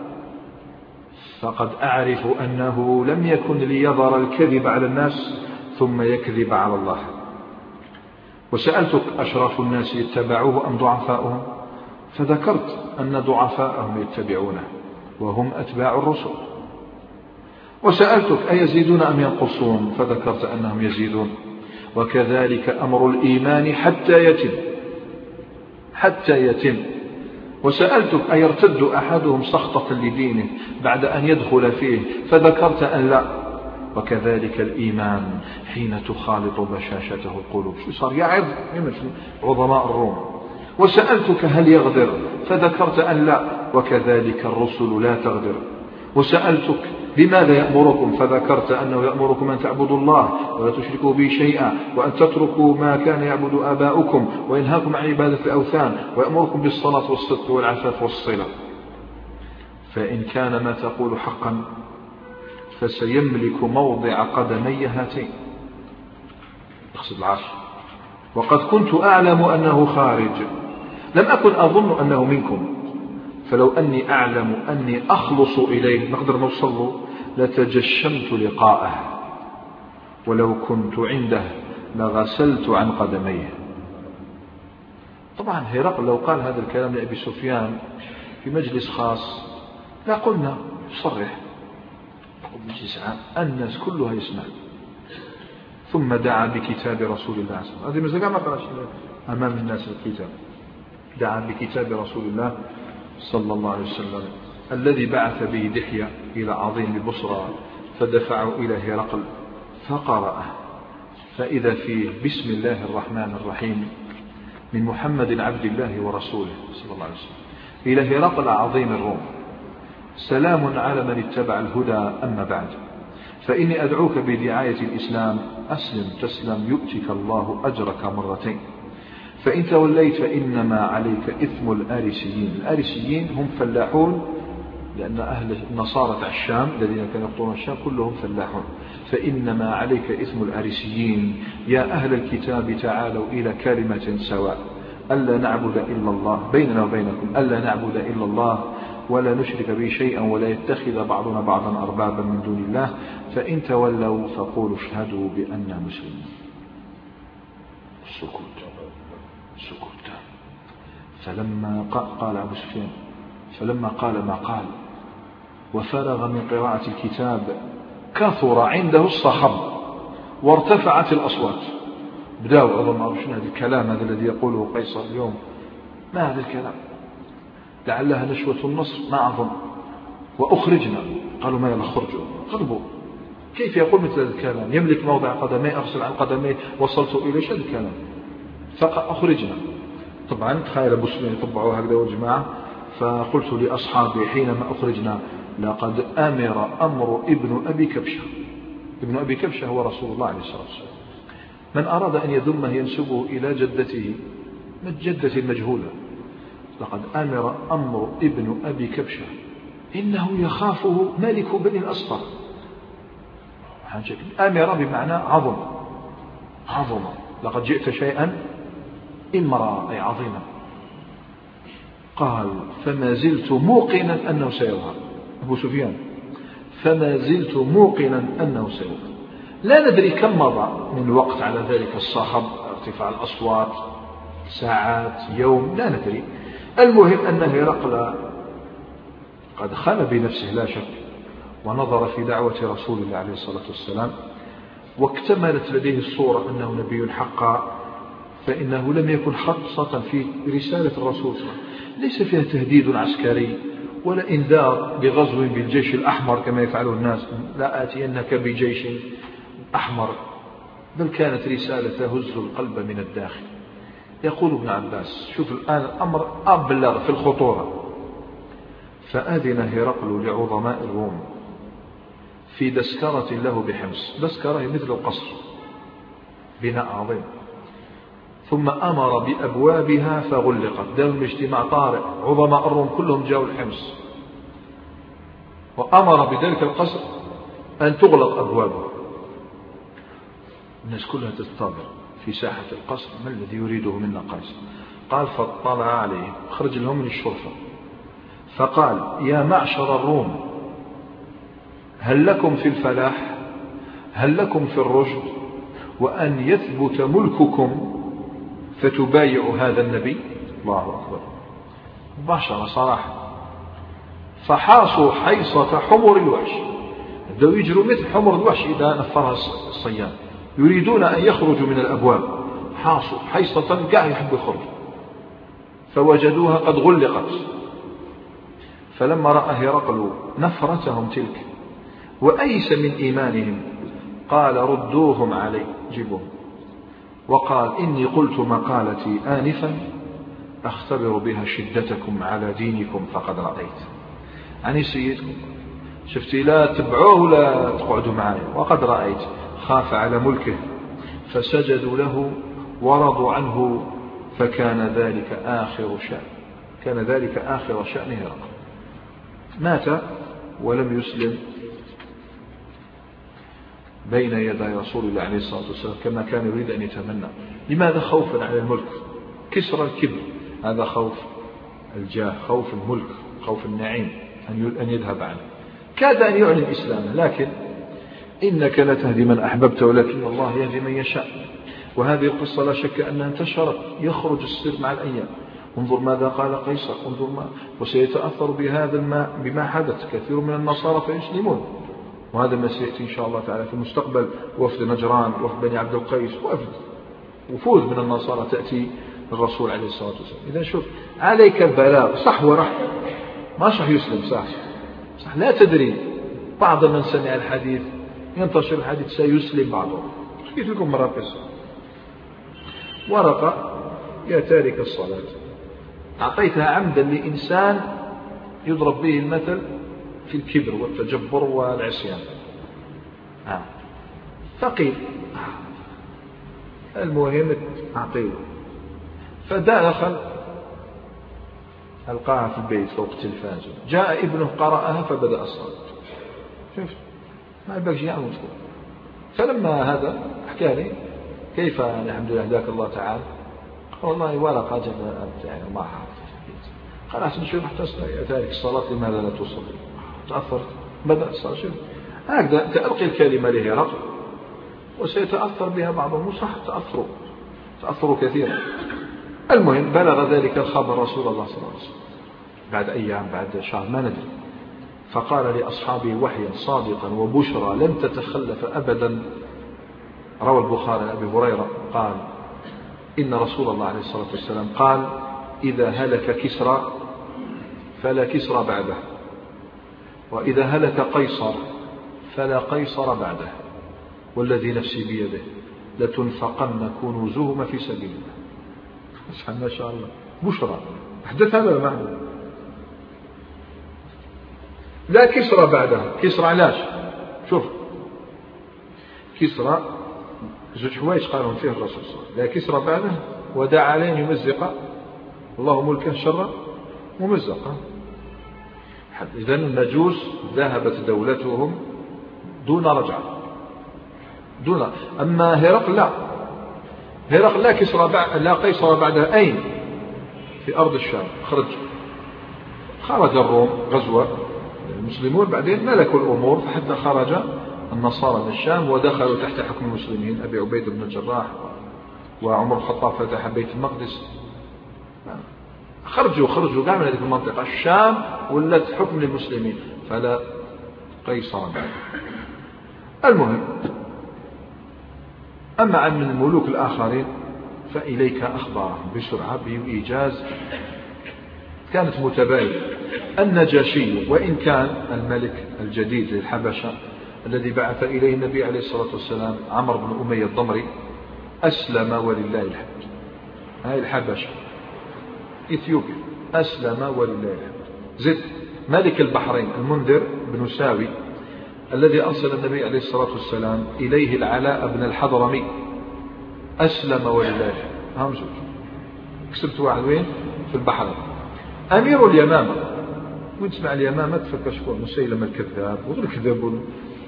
فقد أعرف أنه لم يكن ليظهر الكذب على الناس ثم يكذب على الله. وسألتك أشراف الناس يتبعوه أم ضعفاؤهم فذكرت أن ضعفاءهم يتبعونه وهم أتباع الرسل. وسألتك أيزيدون أم ينقصون فذكرت أنهم يزيدون. وكذلك أمر الإيمان حتى يتم حتى يتم. وسألتك أيرتد أحدهم سخطة لدينه بعد أن يدخل فيه فذكرت أن لا. وكذلك الإيمان حين تخالط بشاشته القلوب. شو صار يعظ مثل عظماء الروم. وسألتك هل يغدر فذكرت أن لا. وكذلك الرسل لا تغدر. وسألتك لماذا يأمركم فذكرت أنه يأمركم أن تعبدوا الله ولا تشركوا به شيئا وأن تتركوا ما كان يعبد آباؤكم وينهاكم عن عبادة الأوثان ويأمركم بالصلاة والصدق والعفاف والصلة. فإن كان ما تقول حقا فسيملك موضع قدمي هاتين، يقصد العرش. وقد كنت أعلم أنه خارج، لم أكن أظن أنه منكم، فلو أني أعلم أني أخلص إليه نقدر نوصل لتجشمت لقاءه، ولو كنت عنده لغسلت عن قدميه. طبعا هرقل لو قال هذا الكلام لأبي سفيان في مجلس خاص لا قلنا صرح مجلس عام الناس كلها يسمع. ثم دعا بكتاب رسول الله صلى الله عليه وسلم. هذه مزقة ما قالش أمام الناس الكتاب. دعا بكتاب رسول الله صلى الله عليه وسلم الذي بعث به دحية إلى عظيم البصرى فدفعه إلى هرقل فقرأه فإذا فيه بسم الله الرحمن الرحيم من محمد عبد الله ورسوله صلى الله عليه وسلم إلى هرقل عظيم الروم. سلام على من اتبع الهدى، أما بعد، فإني أدعوك بدعاية الإسلام أسلم تسلم يؤتك الله أجرك مرتين، فإن توليت فإنما عليك إثم الآرسيين. الآرسيين هم فلاحون، لأن أهل النصارى الشام الذين كانوا يقطعون الشام كلهم فلاحون. فإنما عليك إثم الآرسيين يا أهل الكتاب تعالوا إلى كلمة سواء ألا نعبد إلا الله بيننا وبينكم ألا نعبد إلا الله ولا نشرك به شيئا ولا يتخذ بعضنا بعضا أربابا من دون الله، فإن تولوا فقولوا اشهدوا بأننا مسلمون. السكوت سكوت. فلما قال أبو سفيان فلما قال ما قال وفرغ من قراءة الكتاب كثر عنده الصخب وارتفعت الأصوات. بداوا أظن ما شنو هذا الكلام هذا الذي يقوله قيصر اليوم، ما هذا الكلام، لعلها نشوة النصر ما أظن. وأخرجنا، قالوا ما يلا خرجوا غضبوا، كيف يقول مثل هذا الكلام، يملك موضع قدميه أغسل عن قدميه وصلت إلى شد الكلام، فأخرجنا. طبعا تخيل أبو سفيان يطبعوا هكذا والجماعة. فقلت لأصحابي حينما أخرجنا لقد أمر أمر ابن أبي كبشة. ابن أبي كبشة هو رسول الله عليه الصلاة والسلام. من أراد أن يذمه ينسبه إلى جدته من جدة المجهولة. لقد أمر أمر ابن أبي كبشة إنه يخافه ملك بني الأصفر. أمر بمعنى عظم عظم، لقد جئت شيئا إمرا أي عظيما. قال فما زلت موقنا أنه سيظهر. أبو سفيان فما زلت موقنا أنه سيظهر. لا ندري كم مضى من وقت على ذلك الصخب، ارتفاع الأصوات، ساعات، يوم، لا ندري. المهم أن هرقل قد خان بنفسه لا شك، ونظر في دعوة رسول الله عليه الصلاة والسلام، واكتملت لديه الصورة أنه نبي حقا، فإنه لم يكن خاصة في رسالة الرسول صلى الله عليه وسلم ليس فيها تهديد عسكري ولا إنذار بغزو بالجيش الأحمر كما يفعله الناس، لا آتينك بجيش أحمر، بل كانت رسالة تهز القلب من الداخل. يقول ابن عباس: شوف الآن الأمر أبلغ في الخطورة. فأذن هرقل لعظماء الروم في دسكرة له بحمص، دسكرة مثل القصر، بناء عظيم، ثم أمر بأبوابها فغلقت. دام اجتماع طارئ، عظماء الروم كلهم جاءوا الحمص، وأمر بذلك القصر أن تغلق أبوابه. الناس كلها تستنظر في ساحة القصر، ما الذي يريده منا قيصر؟ قال: فاطلع عليه، خرج لهم من الشرفة فقال: يا معشر الروم، هل لكم في الفلاح؟ هل لكم في الرشد؟ وأن يثبت ملككم فتبايعوا هذا النبي؟ الله أكبر، مباشرة صراحة. فحاصوا حيصة حمر الوحش، بدأوا يجروا مثل حمر الوحش إذا نفرها الصياد، يريدون أن يخرجوا من الأبواب، حاصوا حيصة قاع يحب يخرج، فوجدوها قد غلقت. فلما رأى هرقل نفرتهم تلك وأيس من إيمانهم قال: ردوهم علي، جيبوهم. وقال: إني قلت مقالتي آنفا أختبر بها شدتكم على دينكم فقد رأيت. يعني سيدكم شفتي، لا تبعوه ولا تقعدوا معي، وقد رأيت. خاف على ملكه فسجدوا له ورضوا عنه، فكان ذلك آخر شأن كان ذلك آخر شأن هرقل. مات ولم يسلم بين يدي رسول الله عليه الصلاة والسلام كما كان يريد أن يتمنى. لماذا؟ خوفا على الملك، كسر الكبر، هذا خوف الجاه، خوف الملك، خوف النعيم أن يذهب عنه. كاد أن يعلن إسلامه، لكن إنك لا تهدي من أحببت ولكن الله يهدي من يشاء. وهذه القصة لا شك أنها انتشرت، يخرج السر مع الأيام. انظر ماذا قال قيصر، انظر ما وسيتأثر بهذا الماء بما حدث كثير من النصارى فيسلمون، وهذا ما سيأتي إن شاء الله تعالى في المستقبل. وفد نجران، وفد بني عبد القيس، وفد وفود من النصارى تأتي للرسول عليه الصلاة والسلام. إذا شوف عليك البلاغ، صح ورح ما صح يسلم، صح صح لا تدري، بعض من سمع الحديث ينتشر الحديث سيسلم بعضهم. حكيت لكم مرة قصة، ورقة يا تارك الصلاة أعطيتها عمدا لإنسان يضرب به المثل في الكبر والتجبر والعصيان، آه. فقيل آه. المهم أعطيه، فدخل ألقاها في البيت فوق التلفاز، جاء ابنه قرأها فبدأ الصلاة. شفت ما يبقى شيء عنه. فلما هذا حكى لي كيف الحمد لله هداك الله تعالى، قال والله ورقة جاءت يعني ما حافظ. قال أحسن شو حتى ذلك الصلاة لماذا لا تصلي؟ تأثرت بدأ الصلاة. شوف هكذا تألقي الكلمة لهرقل وسيتأثر بها بعضهم، صح تأثروا تأثروا كثيرا. المهم بلغ ذلك الخبر رسول الله صلى الله عليه وسلم بعد أيام بعد شهر ما ندري، فقال لأصحابه وحيا صادقا وبشرى لن تتخلف أبدا. روى البخاري عن أبي هريرة قال إن رسول الله عليه الصلاة والسلام قال إذا هلك كسرى فلا كسرى بعده، وإذا هلك قيصر فلا قيصر بعده، والذي نفسي بيده لتنفقن كنوزهما في سبيل الله. ما شاء الله بشرى حدث هذا المعنى. لا كسرى بعده، كسرى علاش؟ شوف كسرى زوج حوايج قالهم فيه الرسول صلى الله عليه وسلم، لا كسرى بعده ودعا عليه يمزق الله ملكه شر ممزقا. إذن المجوس ذهبت دولتهم دون رجعة دون. أما هرقل لا، هرقل لا كسرى بعد لا قيصر بعدها. أين؟ في أرض الشام. خرج خرج الروم غزوة المسلمون، بعدين ملكوا الأمور فحتى خرج النصارى من الشام ودخلوا تحت حكم المسلمين، أبي عبيد بن الجراح وعمر الخطاب فتح بيت المقدس، خرجوا خرجوا قام من هذه المنطقة، الشام ولت حكم للمسلمين فلا قيصر بعد. المهم، أما عن من الملوك الآخرين فإليك أخبارهم بسرعة بإيجاز كانت متباينة. النجاشي وإن كان الملك الجديد للحبشة الذي بعث إليه النبي عليه الصلاة والسلام عمرو بن أمية الضمري أسلم ولله الحمد. هاي الحبشة إثيوبيا أسلم ولله الحمد. زد ملك البحرين المنذر بن ساوي الذي أرسل النبي عليه الصلاة والسلام إليه العلاء بن الحضرمي أسلم ولله الحمد. هم زوج كسبت واحد وين في البحرين. أمير اليمامة وين تسمع اليمامة تفكر شكون؟ مسيلمة الكذاب وغير كذاب.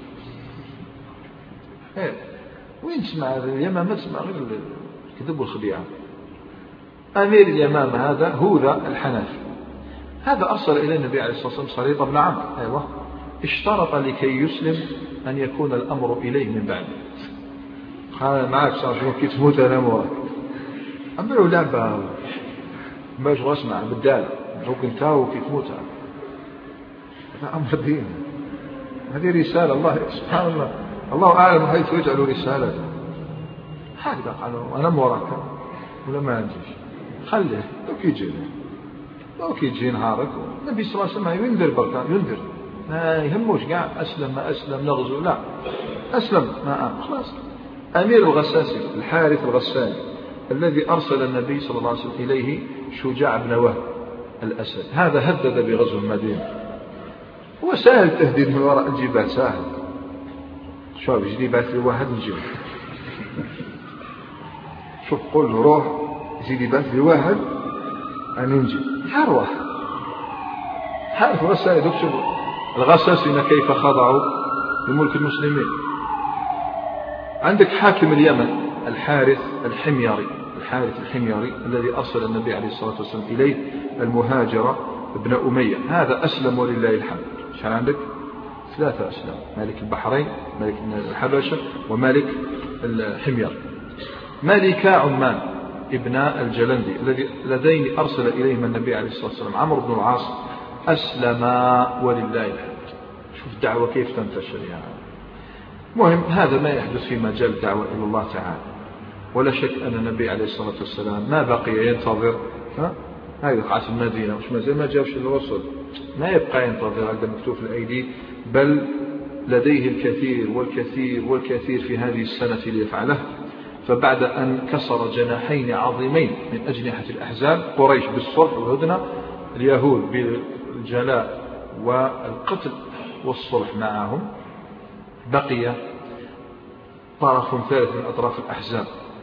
إيه وين تسمع اليمامة تسمع غير الكذب والخديعة. أمير اليمامة هذا هوذا الحنفي، هذا أرسل إلى النبي عليه الصلاة والسلام صريط بن عمرو، أيوة، اشترط لكي يسلم أن يكون الأمر إليه من بعده. قال معك صار كي تموت أنا موراك. عملوا لعبة ما جوا اسمع بالدال ممكن تاو كي تموت. هذا أمر دين، هذه رسالة الله سبحان الله، الله أعلم حيث يجعل رسالة. هكذا قالوا أنا موراك ولا ما نجيش خليه لو كي يجي لو كي يجي نهارك. النبي صلى الله عليه وسلم ينذر بركة ينذر ما يهموش قاع أسلم ما أسلم نغزو لا أسلم ما أم خلاص. أمير الغساسي الحارث الغساني الذي أرسل النبي صلى الله عليه وسلم إليه شجاع بن وهب الأسد، هذا هدد بغزو المدينة. هو سهل التهديد من وراء الجبال سهل. شوف يجي بعث لي واحد نجيب شوف قول له روح يجي بعث لي واحد أنا نجي يروح. حارث الغساني دوك شوف الغساسين كيف خضعوا لملك المسلمين. عندك حاكم اليمن الحارث الحميري الحارث الحميري الذي أرسل النبي عليه الصلاة والسلام إليه المهاجر ابن أمية، هذا أسلم ولله الحمد. شان عندك ثلاثة أسلام، ملك البحرين ملك الحبشة وملك الحمير. ملك عمان ابن الجلندي الذي لدين أرسل إليهما النبي عليه الصلاة والسلام عمرو بن العاص أسلم ولله الحمد. شوف الدعوة كيف تنتشر يعني. مهم هذا ما يحدث في مجال الدعوة إلى الله تعالى. ولا شك أن النبي عليه الصلاة والسلام ما بقي ينتظر ها هذه قاعة المدينة وش ما زال ما جاوش الرسل، ما يبقى ينتظر هذا مكتوب في الأيدي، بل لديه الكثير والكثير والكثير في هذه السنة ليفعله. فبعد أن كسر جناحين عظيمين من أجنحة الأحزاب قريش بالصلح والهدنة، اليهود بالجلاء والقتل والصلح معهم، بقي طرف ثالث من أطراف الأحزاب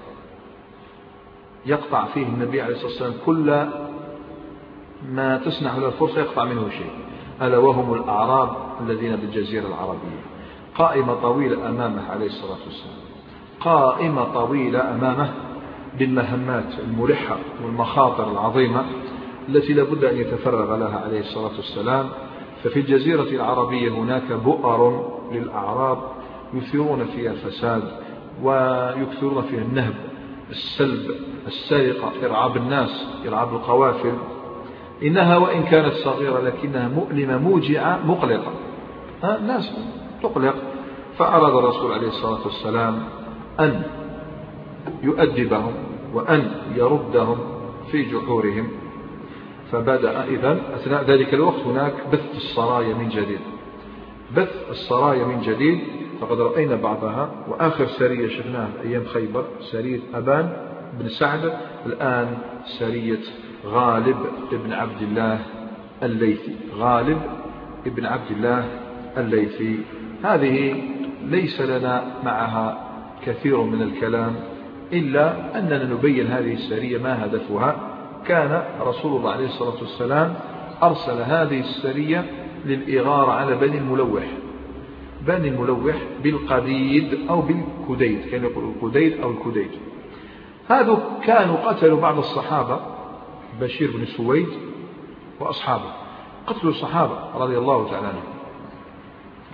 يقطع فيه النبي عليه الصلاة والسلام كل ما تسنح له الفرصة يقطع منه شيء، ألا وهم الأعراب الذين بالجزيرة العربية. قائمة طويلة أمامه عليه الصلاة والسلام، قائمة طويلة أمامه بالمهمات الملحة والمخاطر العظيمة التي لابد أن يتفرغ لها عليه الصلاة والسلام. ففي الجزيرة العربية هناك بؤر للأعراب يثيرون فيها الفساد ويكثرون فيها النهب السلب السرقة إرعاب الناس إرعاب القوافل. إنها وإن كانت صغيرة لكنها مؤلمة موجعة مقلقة، الناس تقلق. فأراد الرسول عليه الصلاة والسلام أن يؤدبهم وأن يردهم في جحورهم. فبدأ إذن أثناء ذلك الوقت هناك بث السرايا من جديد، بث السرايا من جديد. فقد رأينا بعضها، وآخر سرية شفناها في أيام خيبر سرية أبان بن سعد، الآن سرية غالب ابن عبد الله الليثي، غالب ابن عبد الله الليثي. هذه ليس لنا معها كثير من الكلام إلا أننا نبين هذه السرية ما هدفها. كان رسول الله عليه الصلاة والسلام أرسل هذه السرية للإغارة على بني الملوح، بني الملوح بالقديد أو بالكديد، كان يقول القديد أو الكديد. هذا كانوا قتلوا بعض الصحابة، بشير بن سويد وأصحابه، قتلوا الصحابة رضي الله تعالى عنهم.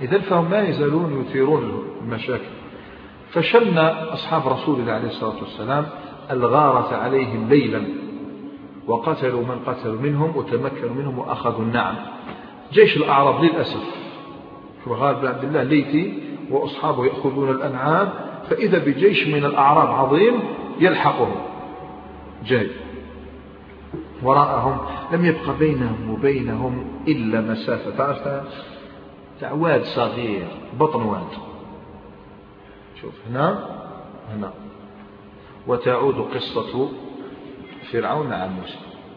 إذن فهم ما يزالون يثيرون المشاكل. فشن أصحاب رسول الله عليه الصلاة والسلام الغارة عليهم ليلا، وقتلوا من قتلوا منهم وتمكنوا منهم وأخذوا النعم. جيش الأعراب للأسف، وغالب بن عبد الله ليثي وأصحابه يأخذون الأنعام، فإذا بجيش من الأعراب عظيم يلحقهم جاي وراءهم، لم يبق بينهم وبينهم إلا مسافة تعرفها، واد صغير بطن واد. شوف هنا هنا. وتعود قصة فرعون مع موسى.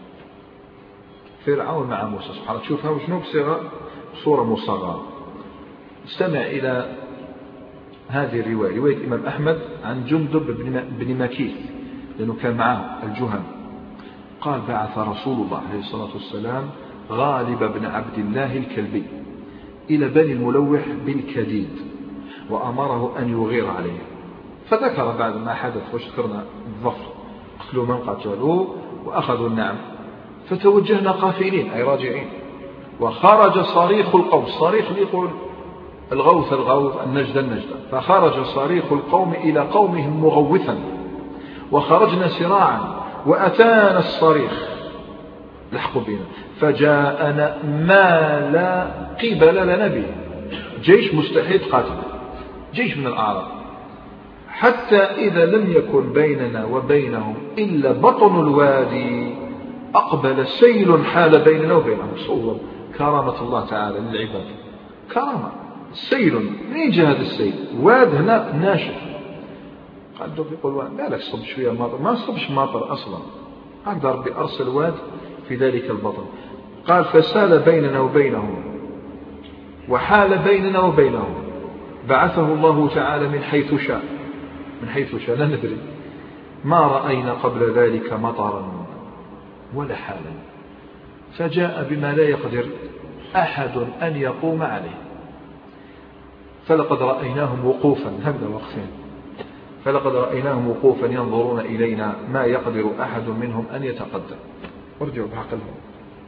فرعون مع موسى سبحانه، تشوفها وشنو بصيغة صورة مصغرة. استمع إلى هذه الرواية، رواية الإمام أحمد عن جندب بن مكيث، لأنه كان معه الجهم. قال بعث رسول الله عليه الصلاة والسلام غالب بن عبد الله الكلبي إلى بني الملوح بالكديد، وأمره أن يغير عليه. فذكر بعد ما حدث وذكرنا الظفر، قتلوا من قتلوا وأخذوا النعم. فتوجهنا قافلين أي راجعين، وخرج صريخ القوم، الصريخ يقول الغوث الغوث النجدة النجدة، فخرج صريخ القوم إلى قومهم مغوثا، وخرجنا سراعا وأتانا الصريخ لحقوا بنا، فجاءنا ما لا قبل لنا به، جيش مستحيل قاتل، جيش من الأعراب، حتى إذا لم يكن بيننا وبينهم إلا بطن الوادي أقبل سيل حال بيننا وبينهم. صور كرامة الله تعالى للعباد، كرامة. سيل، منين جاء هذا السيل؟ واد هنا ناشف. قال دوك يقول مالك صب شوية مطر، ما صبش مطر أصلا، قال ربي أرسل واد في ذلك البطن. قال فسال بيننا وبينهم وحال بيننا وبينهم، بعثه الله تعالى من حيث شاء، من حيث شاء لا ندري، ما رأينا قبل ذلك مطرا ولا حالا، فجاء بما لا يقدر أحد أن يقوم عليه. فلقد رأيناهم وقوفا، هبدا وقفين، فلقد رأيناهم وقوفا ينظرون إلينا ما يقدر أحد منهم أن يتقدم. ارجعوا بعقلهم،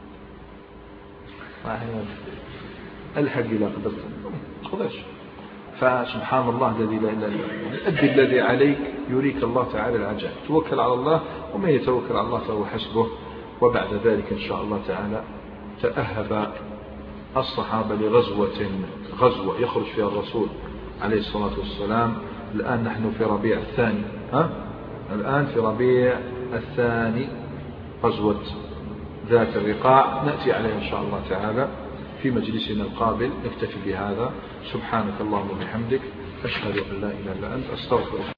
الحق إلى قدرتهم خذش. فسبحان الله الذي لا إله إلا هو، أدي الذي عليك يريك الله تعالى العجائب. توكل على الله، ومن يتوكل على الله فهو حسبه. وبعد ذلك إن شاء الله تعالى تأهب الصحابة لغزوة غزوة يخرج فيها الرسول عليه الصلاة والسلام. الآن نحن في ربيع الثاني، ها؟ الآن في ربيع الثاني غزوة ذات الرقاع، نأتي عليها إن شاء الله تعالى في مجلسنا القابل. نكتفي بهذا. سبحانك اللهم وبحمدك، أشهد أن لا إله إلا أنت، أستغفرك.